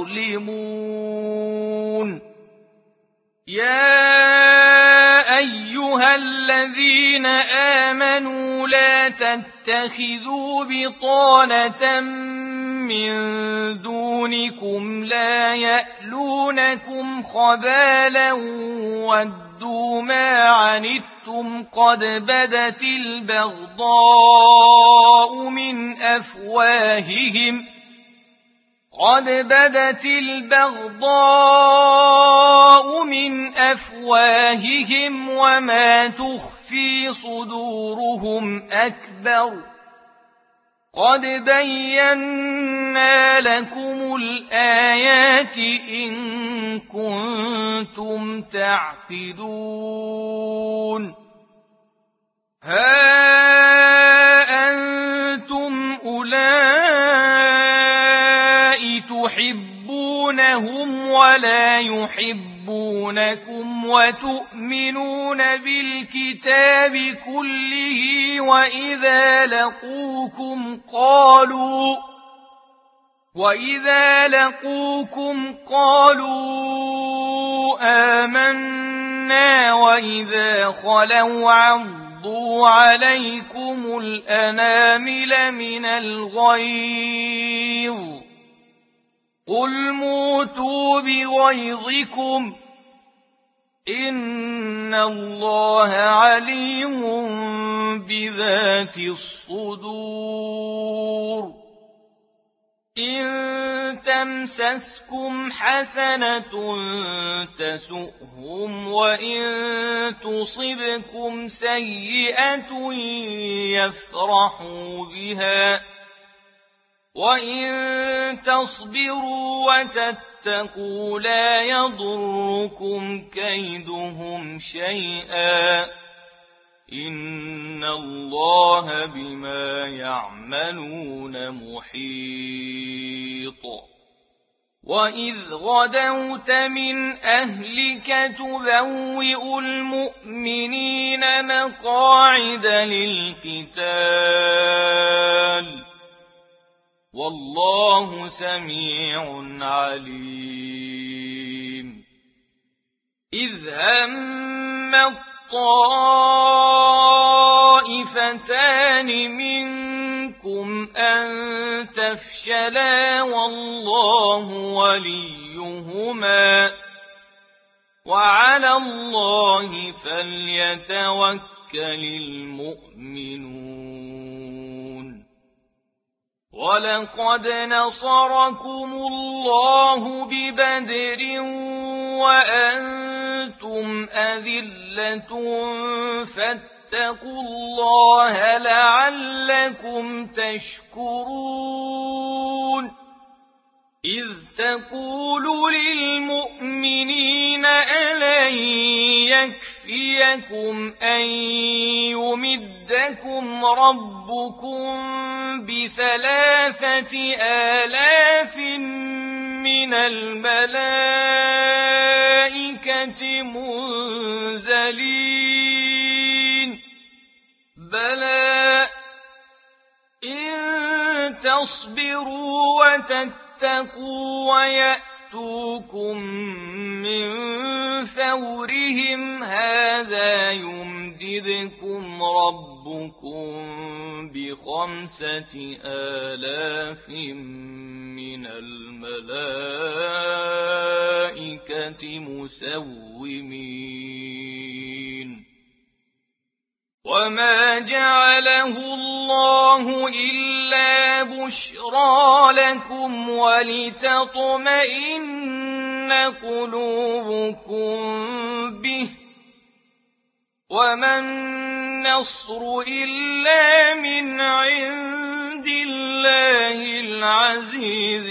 يَظْلِمُونَ يَا أَيُّهَا الَّذِينَ آمَنُوا لَا تَتَّخِذُوا بِطَانَةً مِّن دُونِكُمْ لَا يَأْلُونَكُمْ خَبَالًا وَدُّوا مَا عَنِتُّمْ قَدْ بَدَتِ الْبَغْضَاءُ مِنْ أَفْوَاهِهِمْ قَدْ بَدَتِ الْبَغْضَاءُ مِنْ أَفْوَاهِهِمْ وَمَا تُخْفِي صُدُورُهُمْ أَكْبَرُ قَدْ بَيَّنَّا لَكُمُ الْآيَاتِ إِن كُنتُمْ تَعْقِلُونَ هَا أَنتُمْ أُولَاءِ تُحِبُّونَهُمْ وَلَا يُحِبُّونَكُمْ وَتُؤْمِنُونَ بِالْكِتَابِ كُلِّهِ وَإِذَا لَقُوكُمْ قَالُوا وَإِذَا لَقُوكُمْ قَالُوا آمَنَّا وَإِذَا خَلَوْا عَضُّوا عَلَيْكُمُ الْأَنَامِلَ مِنَ الْغَيْظِ قُلْ مُوتُوا بِغَيْظِكُمْ إِنَّ اللَّهَ عَلِيمٌ بِذَاتِ الصُّدُورِ إِن تَمْسَسْكُمْ حَسَنَةٌ تَسُؤْهُمْ وَإِن تُصِبْكُمْ سَيِّئَةٌ يَفْرَحُوا بِهَا وَإِن تَصْبِرُوا وَتَتَّقُوا لَا يَضُرُّكُمْ كَيْدُهُمْ شَيْئًا إِنَّ اللَّهَ بِمَا يَعْمَلُونَ مُحِيطٌ وَإِذْ غَدَوْتَ مِنْ أَهْلِكَ تُبَوِّئُ الْمُؤْمِنِينَ مَقَاعِدَ لِلْقِتَالِ وَاللَّهُ سَمِيعٌ عَلِيمٌ إِذْ هَمَّ الطَّائِفَتَانِ مِنكُمْ أَن تَفْشَلَا وَاللَّهُ وَلِيُّهُمَا وَعَلَى اللَّهِ فَلْيَتَوَكَّلِ الْمُؤْمِنُونَ وَلَقَدْ نَصَرَكُمُ اللَّهُ بِبَدْرٍ وَأَنتُمْ أَذِلَّةٌ فَاتَّقُوا اللَّهَ لَعَلَّكُمْ تَشْكُرُونَ إِذْ تَقُولُ لِلْمُؤْمِنِينَ أَلَنْ يَكْفِيَكُمْ أَنْ يُمِدَّكُمْ رَبُّكُمْ بِثَلَاثَةِ آلَافٍ من الملائكة منزلين بلى إن تصبروا وتتقوا ويأتوكم من فورهم هذا يمددكم ربكم بخمسة آلاف من الملائكة مسومين وما جعله الله إلا بشرى لكم ولتطمئن قلوبكم به وما النصر إلا من عند الله العزيز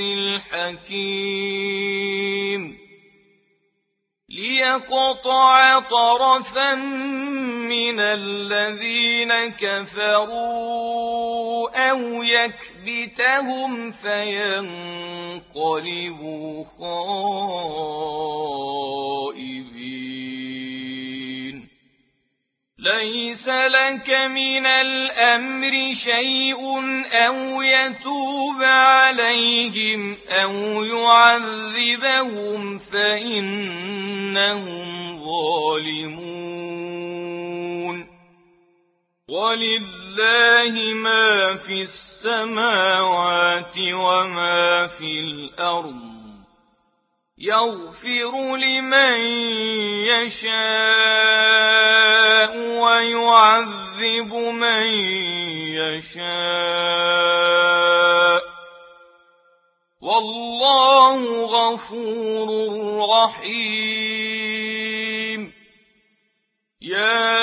الحكيم ليقطع طرفا من الذين كفروا أو يكبتهم فينقلبوا خائبين ليس لك من الأمر شيء أو يتوب عليهم أو يعذبهم فإنهم ظالمون ولله ما في السماوات وما في الأرض يغفر لمن يشاء ويعذب من يشاء والله غفور رحيم يا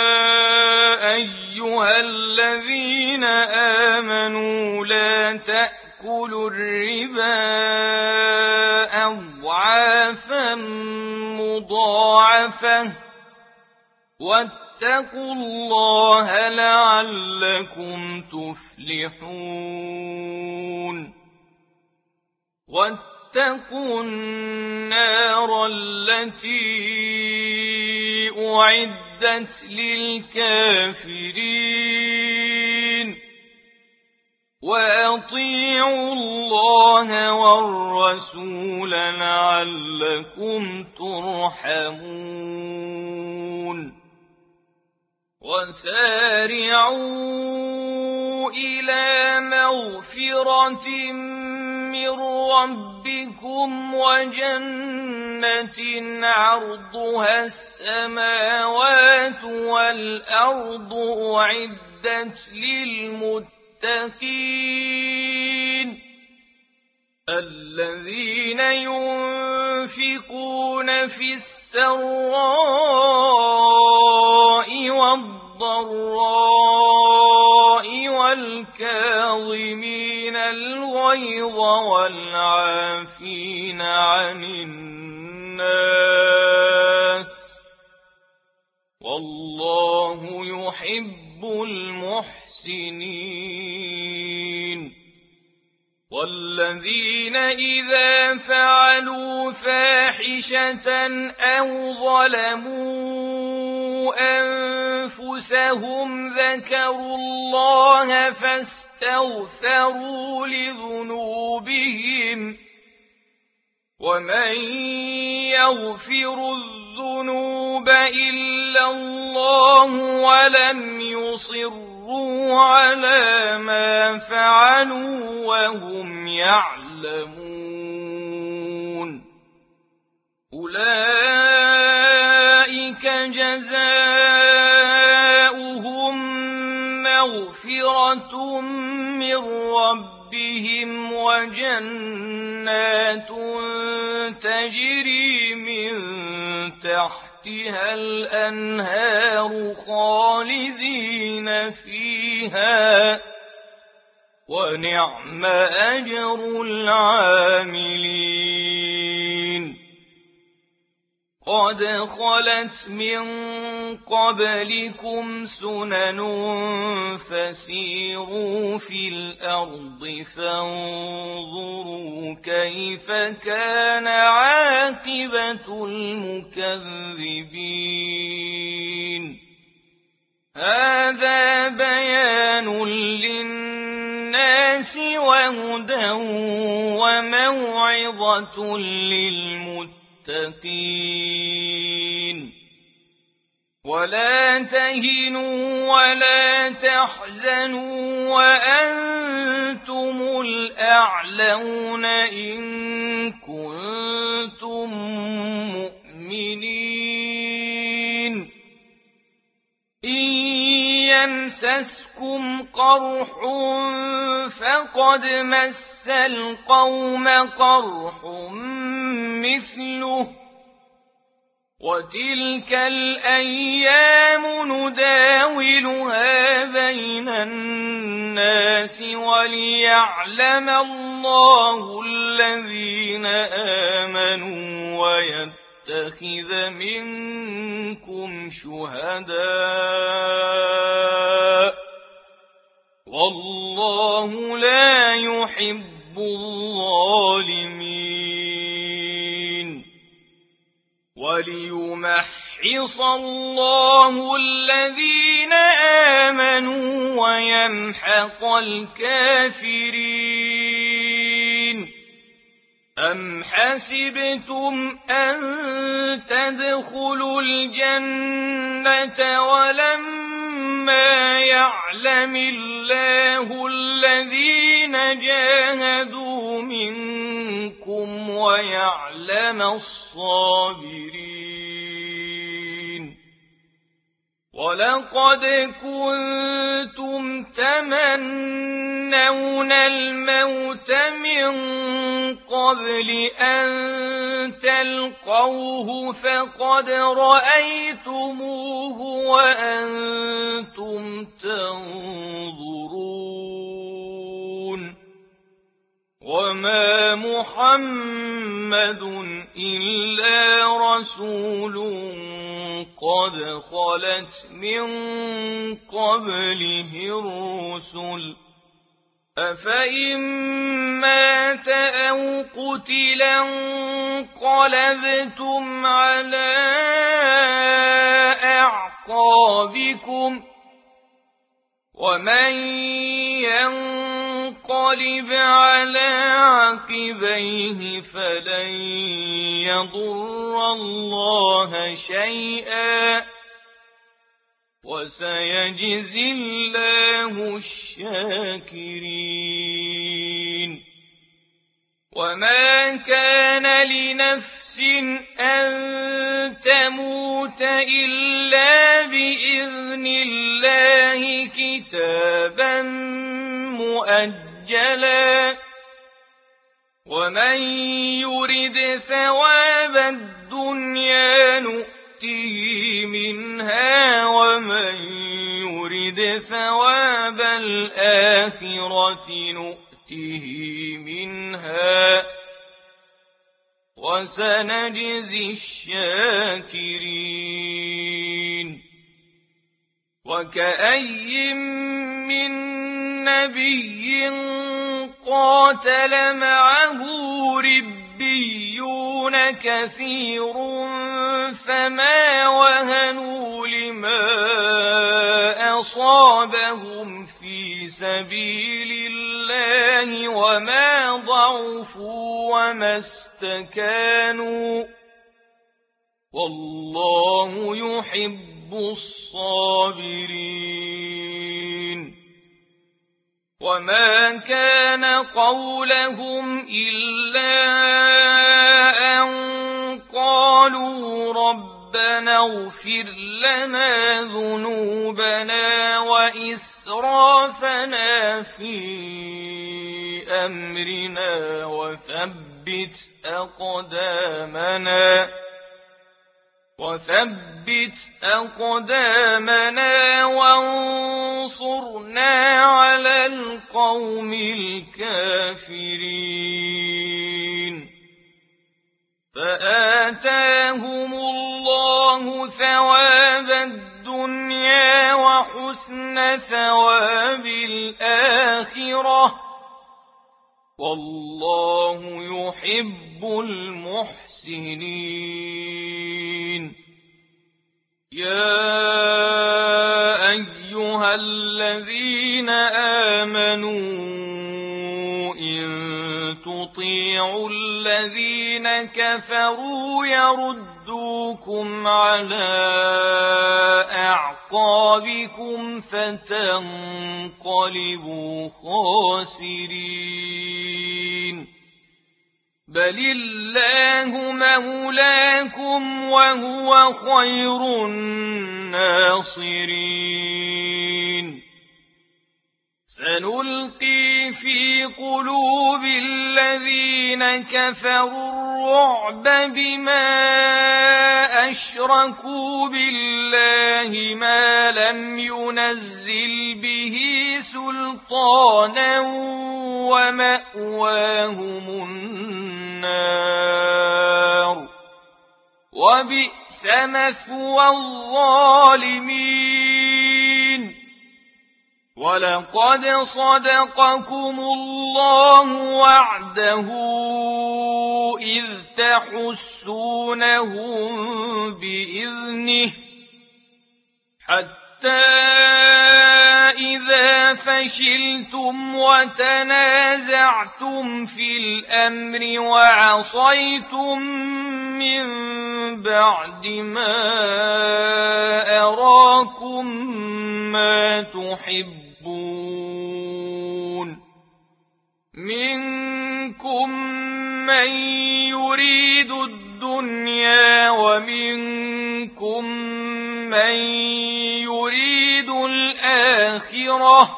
أيها الذين آمنوا لا تأكلوا الربا أضعافا مضاعفة واتقوا الله لعلكم تفلحون واتقوا النار التي أعدت للكافرين وأطيعوا الله والرسول لعلكم ترحمون وسارعوا إلى مغفرة من ربكم وجنة عرضها السماوات والأرض أعدت للمتقين الذين ينفقون في السراء والضراء والكاظمين الغيظ والعافين عن الناس والله يحب المحسنين والذين إذا فعلوا فاحشة أو ظلموا أنفسهم ذكروا الله فاستغفروا لذنوبهم ومن يغفر الذنوب إلا الله ولم يصروا على ما فعلوا وهم يعلمون أولئك جزاؤهم مغفرة من ربهم وجنات تجري من تحتها الأنهار خالدين فيها ونعم أجر العاملين قد خلت من قبلكم سنن فسيروا في الأرض فانظروا كيف كان عاقبة المكذبين هذا بيان للناس وهدى وموعظة للمتقين ولا تهنوا ولا تحزنوا وأنتم الأعلون إن كنتم مؤمنين إن يمسسكم قرح فقد مس القوم قرح مثله وتلك الأيام نداولها بين الناس وليعلم الله الذين آمنوا ويتخذ منكم شهداء والله لا يحب الظالمين وليمحص الله الذين آمنوا ويمحق الكافرين أم حسبتم أن تدخلوا الجنة ولما يعلم الله الذين جاهدوا منكم ويعلم الصابرين ولقد كنتم تمنون الموت من قبل أن تلقوه فقد رأيتموه وأنتم تنظرون وما محمد إلا رسول قد خلت من قبله الرسل أفإن مات أو قتلا انقلبتم على أعقابكم ومن ينقلب على عقبيه فلن يضر الله شيئا وسيجزي الله الشاكرين وما كان لنفس أن تموت إلا بإذن الله كتابا مؤجلا ومن يرد ثواب الدنيا نؤته منها ومن يرد ثواب الآخرة نؤته منها وسنجزي الشاكرين وكأي من نبي قاتل معه ربيون كثير فما وهنوا لما أصابهم في سبيل الله وما ضعفوا وما استكانوا والله يحب الصابرين وما كان قولهم إلا أن قالوا ربنا اغفر لنا ذنوبنا وإسرافنا في أمرنا وثبت أقدامنا وثبت أقدامنا وانصرنا على القوم الكافرين فآتاهم الله ثواب الدنيا وحسن ثواب الآخرة، والله يحب المحسنين. يا أيها الذين آمنوا إن تطيعوا الذين كفروا يردوكم على أعقابكم فتنقلبوا خاسرين. بل الله مولاكم وهو خير الناصرين. سنلقي في قلوب الذين كفروا الرعب بما أشركوا بالله ما لم ينزل به سلطانا ومأواهم النار وبئس مثوى الظالمين. ولقد صدقكم الله وعده إذ تحسونهم بإذنه حتى إذا فشلتم وتنازعتم في الأمر وعصيتم من بعد ما أراكم ما تحبون منكم من يريد الدنيا ومنكم من يريد الآخرة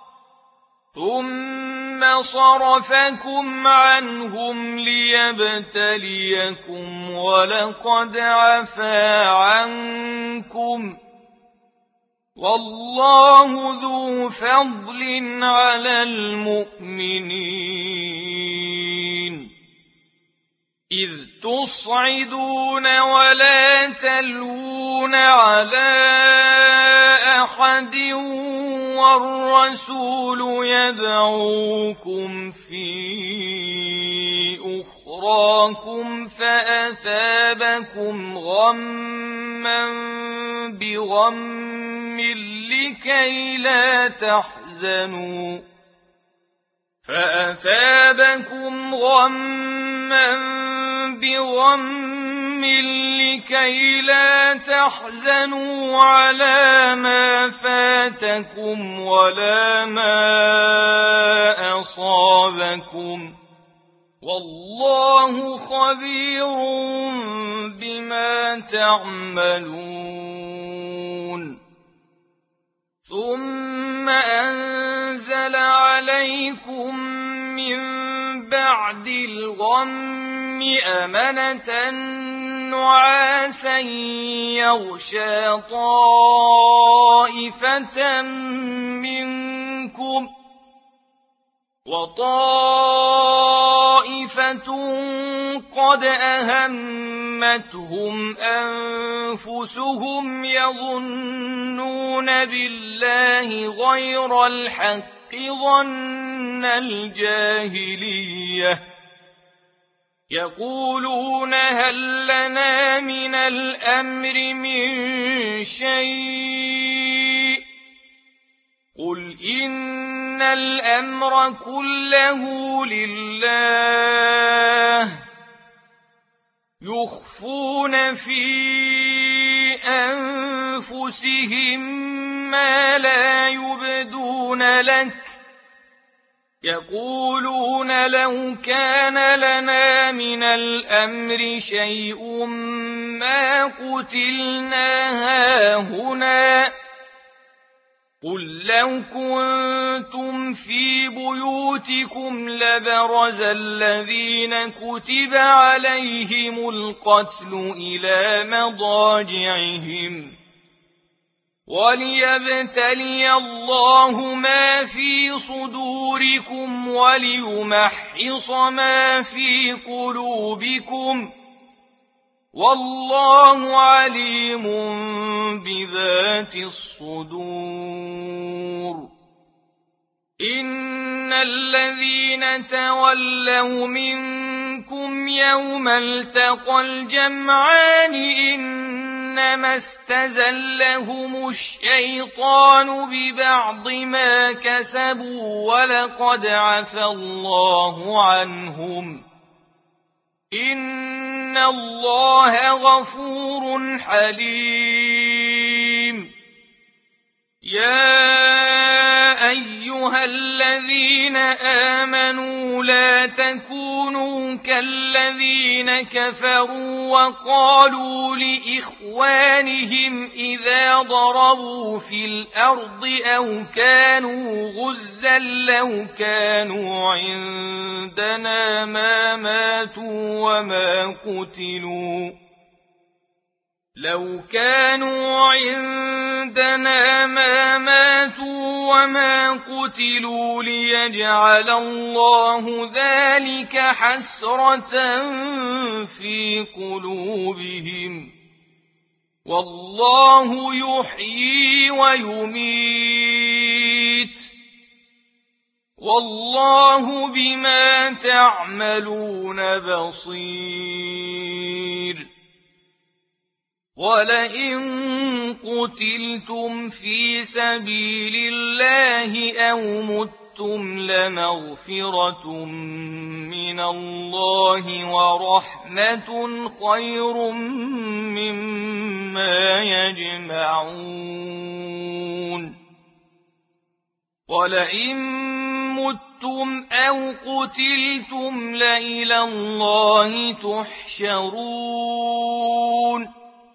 ثم صرفكم عنهم ليبتليكم ولقد عفا عنكم والله ذو فضل على المؤمنين. إذ تصعدون ولا تلوون على أحد والرسول يدعوكم في أخراكم فأثابكم غما بغم لكي لا تحزنوا فأثابكم غما بغم لكي لا تحزنوا على ما فاتكم ولا ما أصابكم والله خبير بما تعملون. ثم أنزل عليكم من بعد الغم أمنة نعاسا يغشى طائفة منكم وطائفة قد أهمتهم أنفسهم يظنون بالله غير الحق ظن الجاهلية يقولون هل لنا من الأمر من شيء قل إن الأمر كله لله يخفون في أنفسهم ما لا يبدون لك يقولون لو كان لنا من الأمر شيء ما قتلنا هاهنا قل لو كنتم في بيوتكم لبرز الذين كتب عليهم القتل إلى مضاجعهم وليبتلي الله ما في صدوركم وليمحص ما في قلوبكم والله عليم بذات الصدور. إن الذين تولوا منكم يوم التقى الجمعان إنما استزلهم الشيطان ببعض ما كسبوا ولقد عفى الله عنهم إن الله غفور حليم. يا أيها الذين آمنوا لا تكونوا كالذين كفروا وقالوا لإخوانهم إذا ضربوا في الأرض أو كانوا غزا لو كانوا عندنا ما ماتوا وما قتلوا لو كانوا عندنا ما ماتوا وما قتلوا ليجعل الله ذلك حسرة في قلوبهم والله يحيي ويميت والله بما تعملون بصير. ولئن قتلتم في سبيل الله أو متم لمغفرة من الله ورحمة خير مما يجمعون. ولئن متم أو قتلتم لإلى الله تحشرون.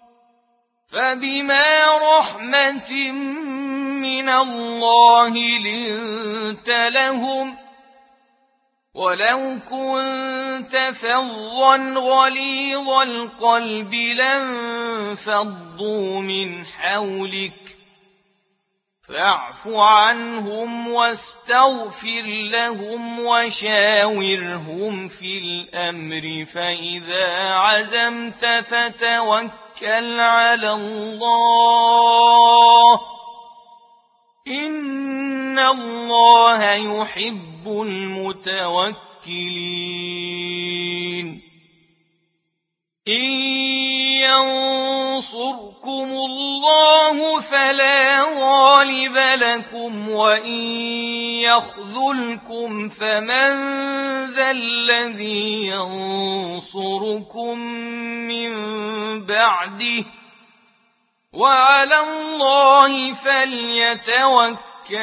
فبما رحمة من الله لنت لهم ولو كنت فظا غليظ القلب لانفضوا من حولك فاعف عنهم واستغفر لهم وشاورهم في الأمر فإذا عزمت فتوكل على الله إن الله يحب المتوكلين. إن ينصركم الله فلا غالب لكم وإن يخذلكم فمن ذا الذي ينصركم من بعده وعلى الله فليتوكل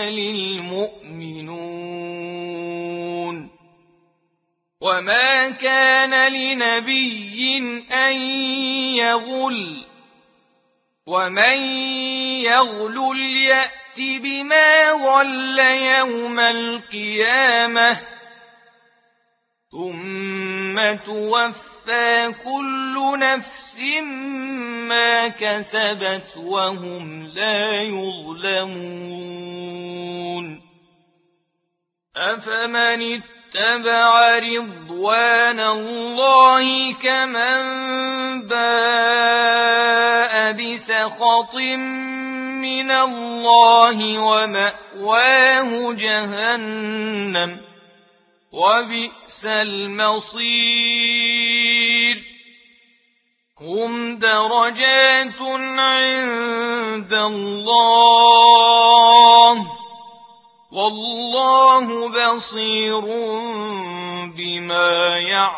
المؤمنون. وما كان لنبي أن يغل ومن يغلل يأت بما غل يوم القيامة ثم توفى كل نفس ما كسبت وهم لا يظلمون. أفمن اتبع رضوان الله كمن باء بسخط من الله ومأواه جهنم وبئس المصير. هم درجات عند الله والله بصير بما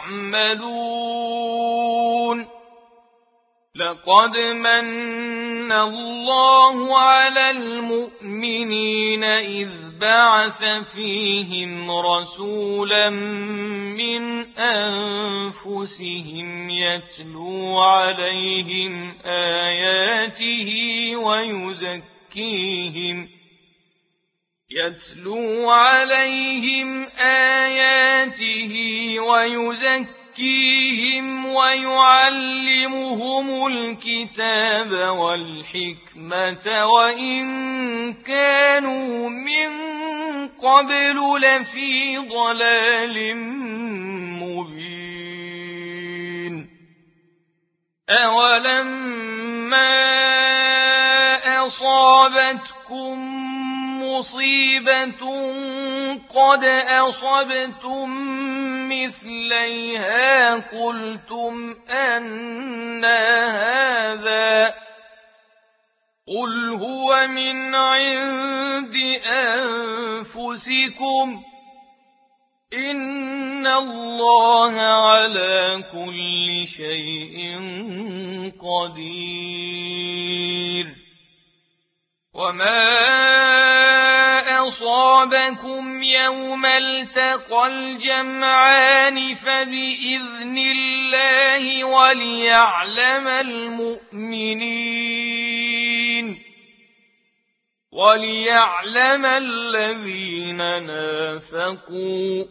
يعملون. لقد من الله على المؤمنين إذ بعث فيهم رسولا من أنفسهم يتلو عليهم آياته ويزكيهم يتلو عليهم آياته ويزكيهم ويعلمهم الكتاب والحكمة وإن كانوا من قبل لفي ضلال مبين. أولما أصابتكم مصيبة قد أصبتم مثليها قلتم أنى هذا قل هو من عند أنفسكم إن الله على كل شيء قدير وما أصابكم يوم التقى الجمعان فبإذن الله وليعلم المؤمنين وليعلم الذين نافقوا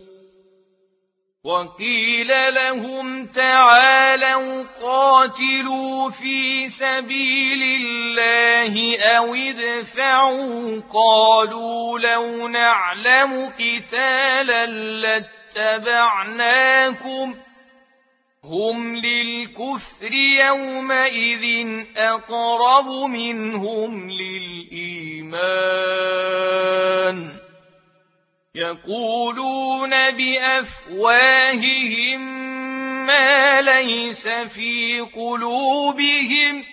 وقيل لهم تعالوا قاتلوا في سبيل الله أو ادفعوا قالوا لو نعلم قتالا لاتبعناكم هم للكفر يومئذ أقرب منهم للإيمان يقولون بأفواههم ما ليس في قلوبهم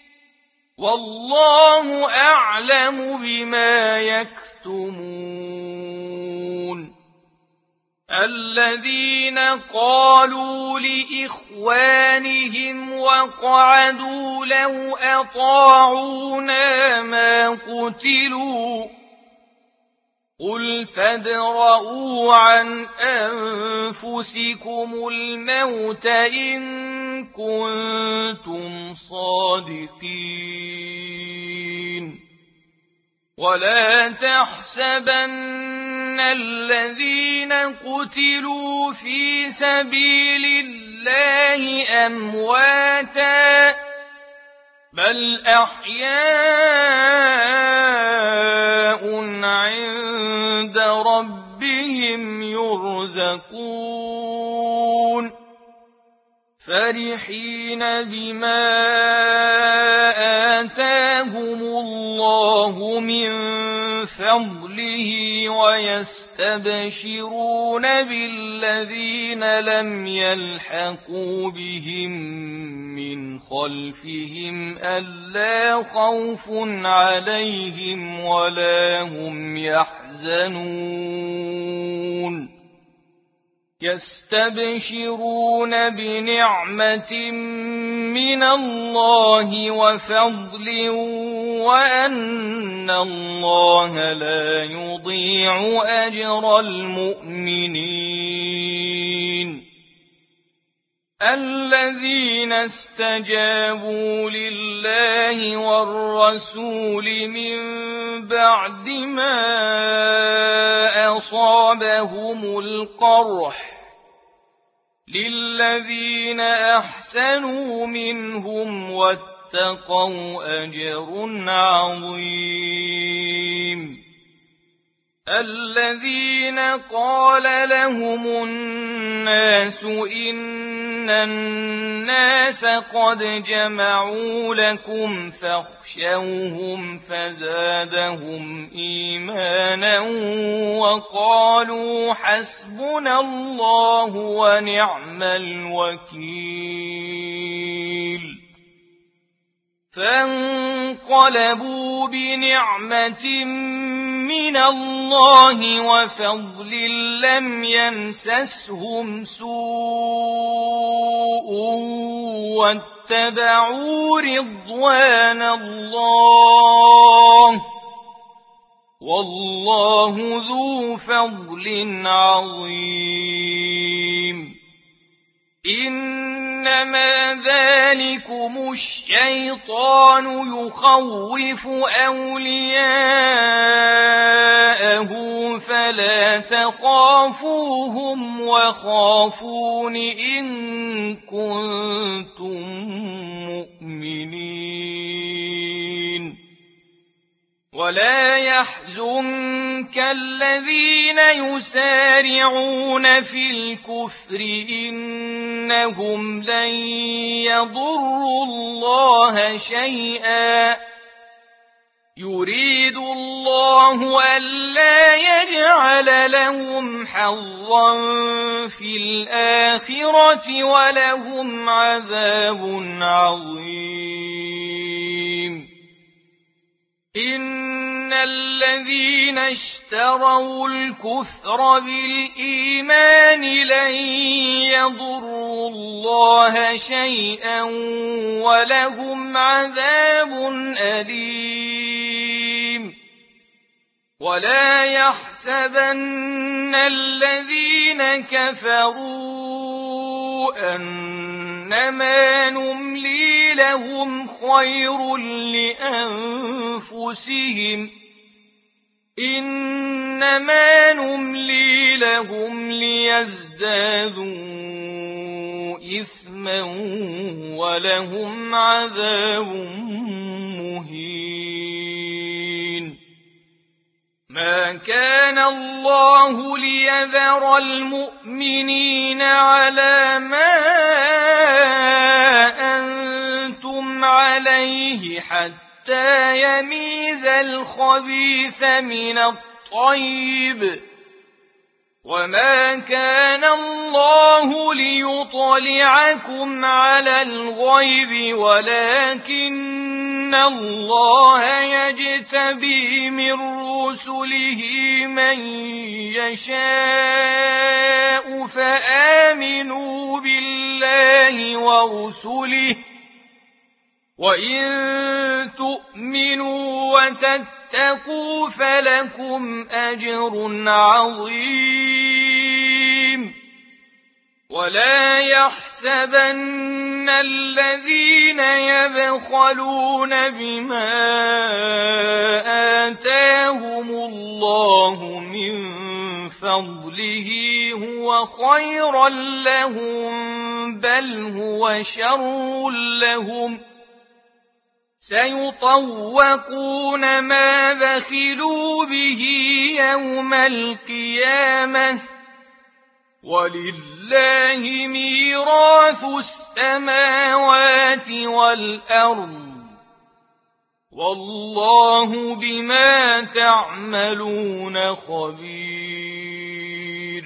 والله أعلم بما يكتمون الذين قالوا لإخوانهم وقعدوا لو أطاعونا ما قتلوا قل فادرءوا عن أنفسكم الموت إن كنتم صادقين ولا تحسبن الذين قتلوا في سبيل الله أمواتا بل أحياء عند ربهم يرزقون فرحين بما آتاهم الله من فضله ويستبشرون بالذين لم يلحقوا بهم من خلفهم ألا خوف عليهم ولا هم يحزنون يستبشرون بنعمة من الله وفضل وأن الله لا يضيع أجر المؤمنين الذين استجابوا لله والرسول من بعد ما أصابهم القرح للذين أحسنوا منهم واتقوا أجر عظيم الذين قال لهم الناس إن الناس قد جمعوا لكم فاخشوهم فزادهم إيمانا وقالوا حسبنا الله ونعم الوكيل فانقلبوا بنعمة من الله وفضل لم يمسسهم سوء واتبعوا رضوان الله والله ذو فضل عظيم إنما ذلكم الشيطان يخوف أولياءه فلا تخافوهم وخافون إن كنتم مؤمنين ولا يحزنك الذين يسارعون في الكفر إنهم لن يضروا الله شيئا يريد الله ألا يجعل لهم حظا في الآخرة ولهم عذاب عظيم إن الذين اشتروا الكفر بالإيمان لن يضروا الله شيئا ولهم عذاب أليم ولا يحسبن الذين كفروا أنما نملي لهم خير لأنفسهم إنما نملي لهم ليزدادوا إثما ولهم عذاب مهين ما كان الله ليذر المؤمنين على ما أنتم عليه حتى يميز الخبيث من الطيب وما كان الله ليطلعكم على الغيب ولكن الله يجتبي من رسله من يشاء فآمنوا بالله ورسله وإن تؤمنوا وتتقوا فلكم أجر عظيم ولا يحسبن الذين يبخلون بما آتاهم الله من فضله هو خيرا لهم بل هو شر لهم سيطوقون ما بخلوا به يوم القيامة ولله ميراث السماوات والأرض والله بما تعملون خبير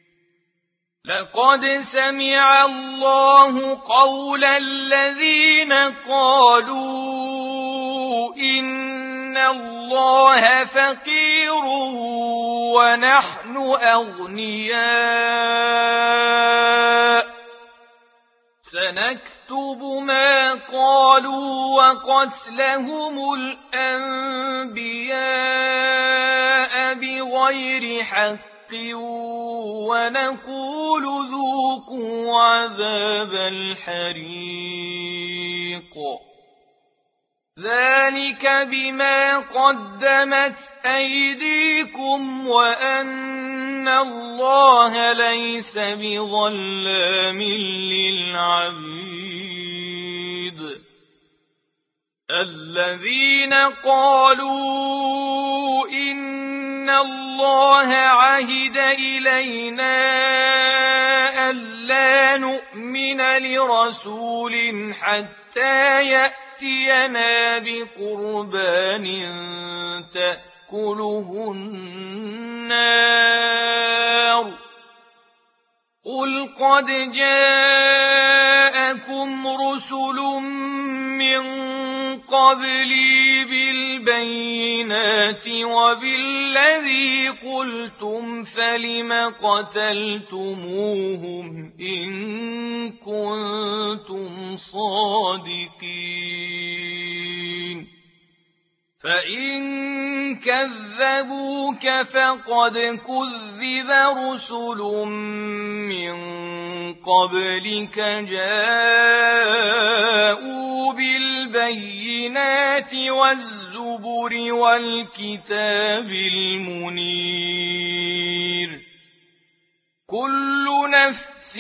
لقد سمع الله قول الذين قالوا إن الله فقير ونحن أغنياء سنكتب ما قالوا وقتلهم الأنبياء بغير حق ونقول ذوقوا عذاب الحريق ذلك بما قدمت أيديكم وأن الله ليس بظلام للعبيد الذين قالوا إن الله عهد إلينا ألا نؤمن لرسول حتى يأتينا بقربان تأكله النار قل قد جاءكم رسل من قبلي بالبينات وبالذي قلتم فلم قتلتموهم إن كنتم صادقين فإن كذبوك فقد كذب رسل من قبلك جاءوا بالبينات والزبر والكتاب المنير كل نفس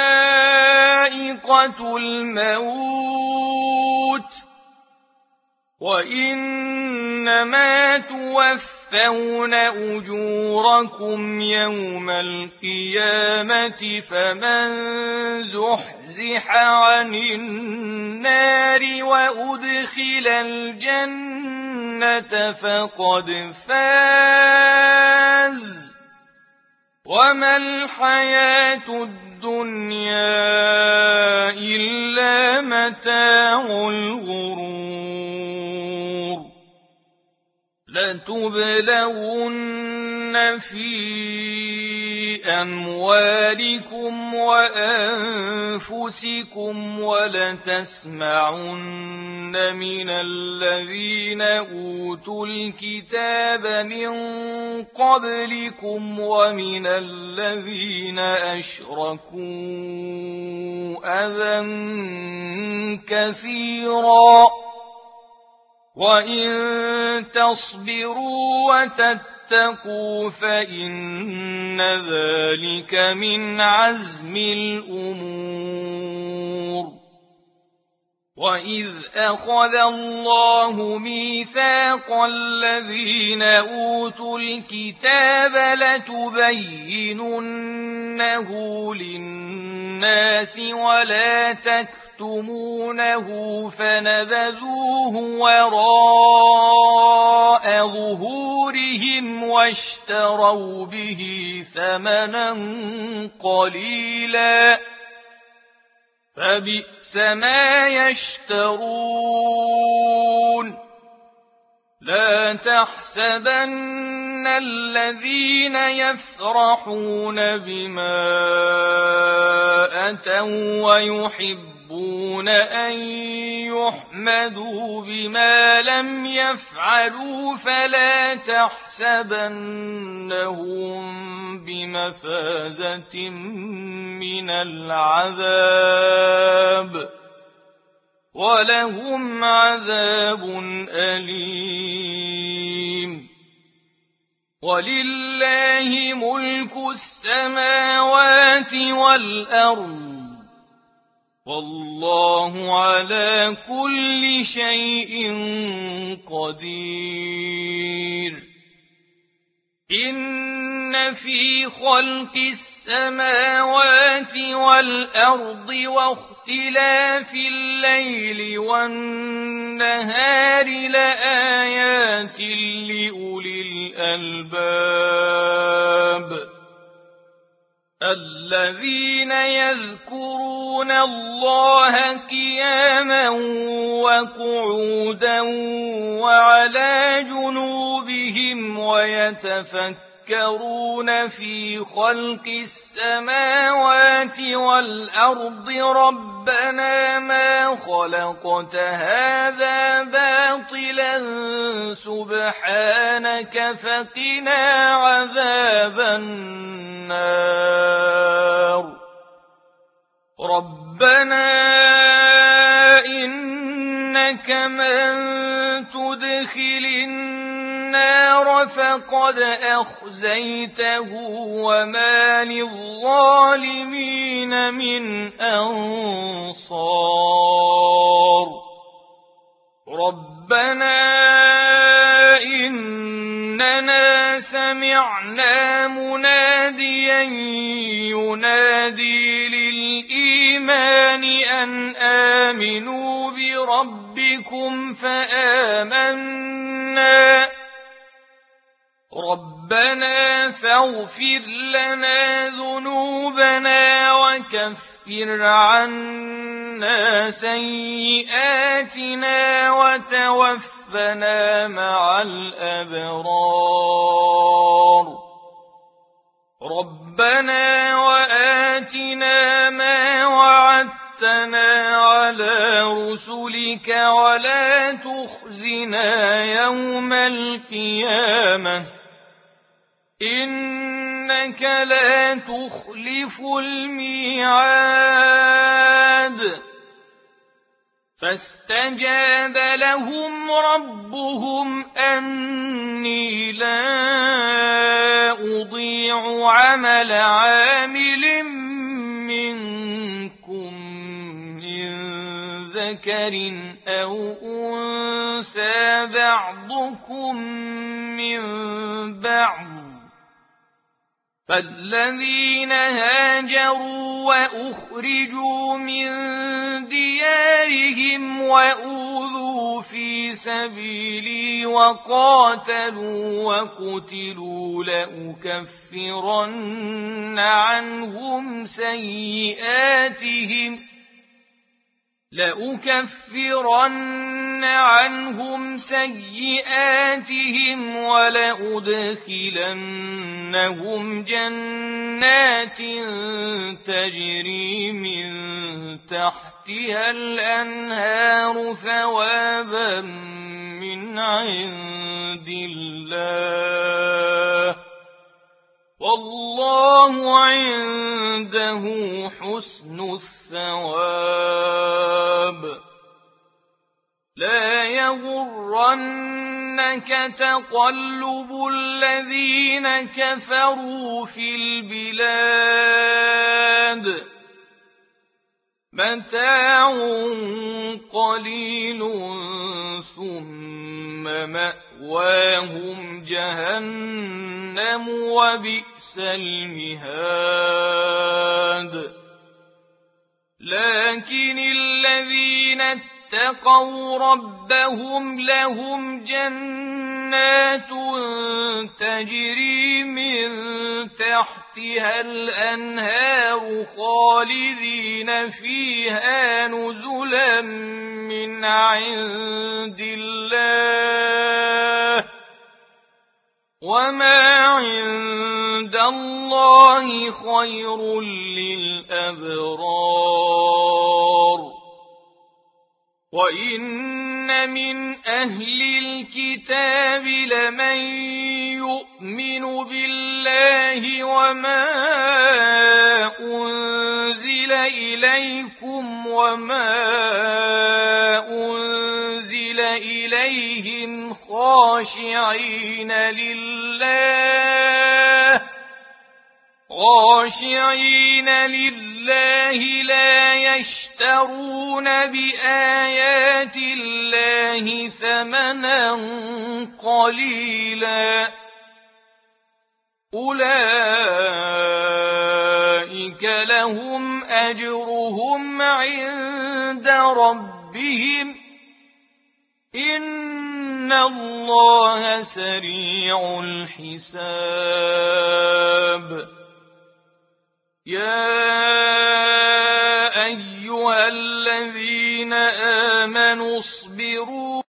ذائقة الموت وإنما توفون أجوركم يوم القيامة فمن زحزح عن النار وأدخل الجنة فقد فاز وما الحياة الدنيا إلا متاع الغرور لتبلغن في أموالكم وأنفسكم ولتسمعن من الذين أوتوا الكتاب من قبلكم ومن الذين أشركوا أذى كثيرا وإن تصبروا وتتقوا فإن ذلك من عزم الأمور وإذ أخذ الله ميثاق الذين أوتوا الكتاب لتبيننه للناس ولا تكتمونه فنبذوه وراء ظهورهم واشتروا به ثمنا قليلا فبئس ما يشترون لا تحسبن الذين يفرحون بما أتوا ويحبون أن يحمدوا بما لم يفعلوا فلا تحسبنهم بمفازة من العذاب ولهم عذاب أليم ولله ملك السماوات والأرض والله على كل شيء قدير إن في خلق السماوات والأرض واختلاف الليل والنهار لآيات لأولي الألباب الذين يذكرون الله قياما وقعودا وعلى جنوبهم ويتفكرون في خلق السماوات والأرض ربنا ما خلقت هذا باطلا سبحانك فقنا عذاب النار ربنا إنك من تدخل النار فقد أخزيته وما للظالمين من أنصار ربنا إننا سمعنا مناديا ينادي للإيمان أن آمنوا بربكم فآمنا ربنا فاغفر لنا ذنوبنا وكفر عنا سيئاتنا وتوفنا مع الأبرار ربنا وآتنا ما وعدتنا على رسلك ولا تخزنا يوم القيامة إنك لا تخلف الميعاد فاستجاب لهم ربهم أني لا أضيع عمل عامل منكم من ذكر أو أنثى ينسى بعضكم من بعض فالذين هاجروا وأخرجوا من ديارهم وأوذوا في سبيلي وقاتلوا وقتلوا لأكفرن عنهم سيئاتهم لأكفرن عنهم سيئاتهم ولأدخلنهم جنات تجري من تحتها الأنهار ثوابا من عند الله والله عنده حسن الثواب. لا يغرنك تقلب الذين كفروا في البلاد متاع قليل ثم مأواهم جهنم وبئس المهاد. لكن الذين اتقوا ربهم لهم جنات تجري من تحتها الأنهار خالدين فيها نزلا من عند الله وما عند الله خير للأبرار. وإن من أهل الكتاب لمن يؤمن بالله وما أنزل إليكم وما أنزل إليهم خاشعين لله خاشعين لله لا يشترون بآيات الله ثمنا قليلا أولئك لهم أجرهم عند ربهم إن الله سريع الحساب. يا أيها الذين آمنوا اصبروا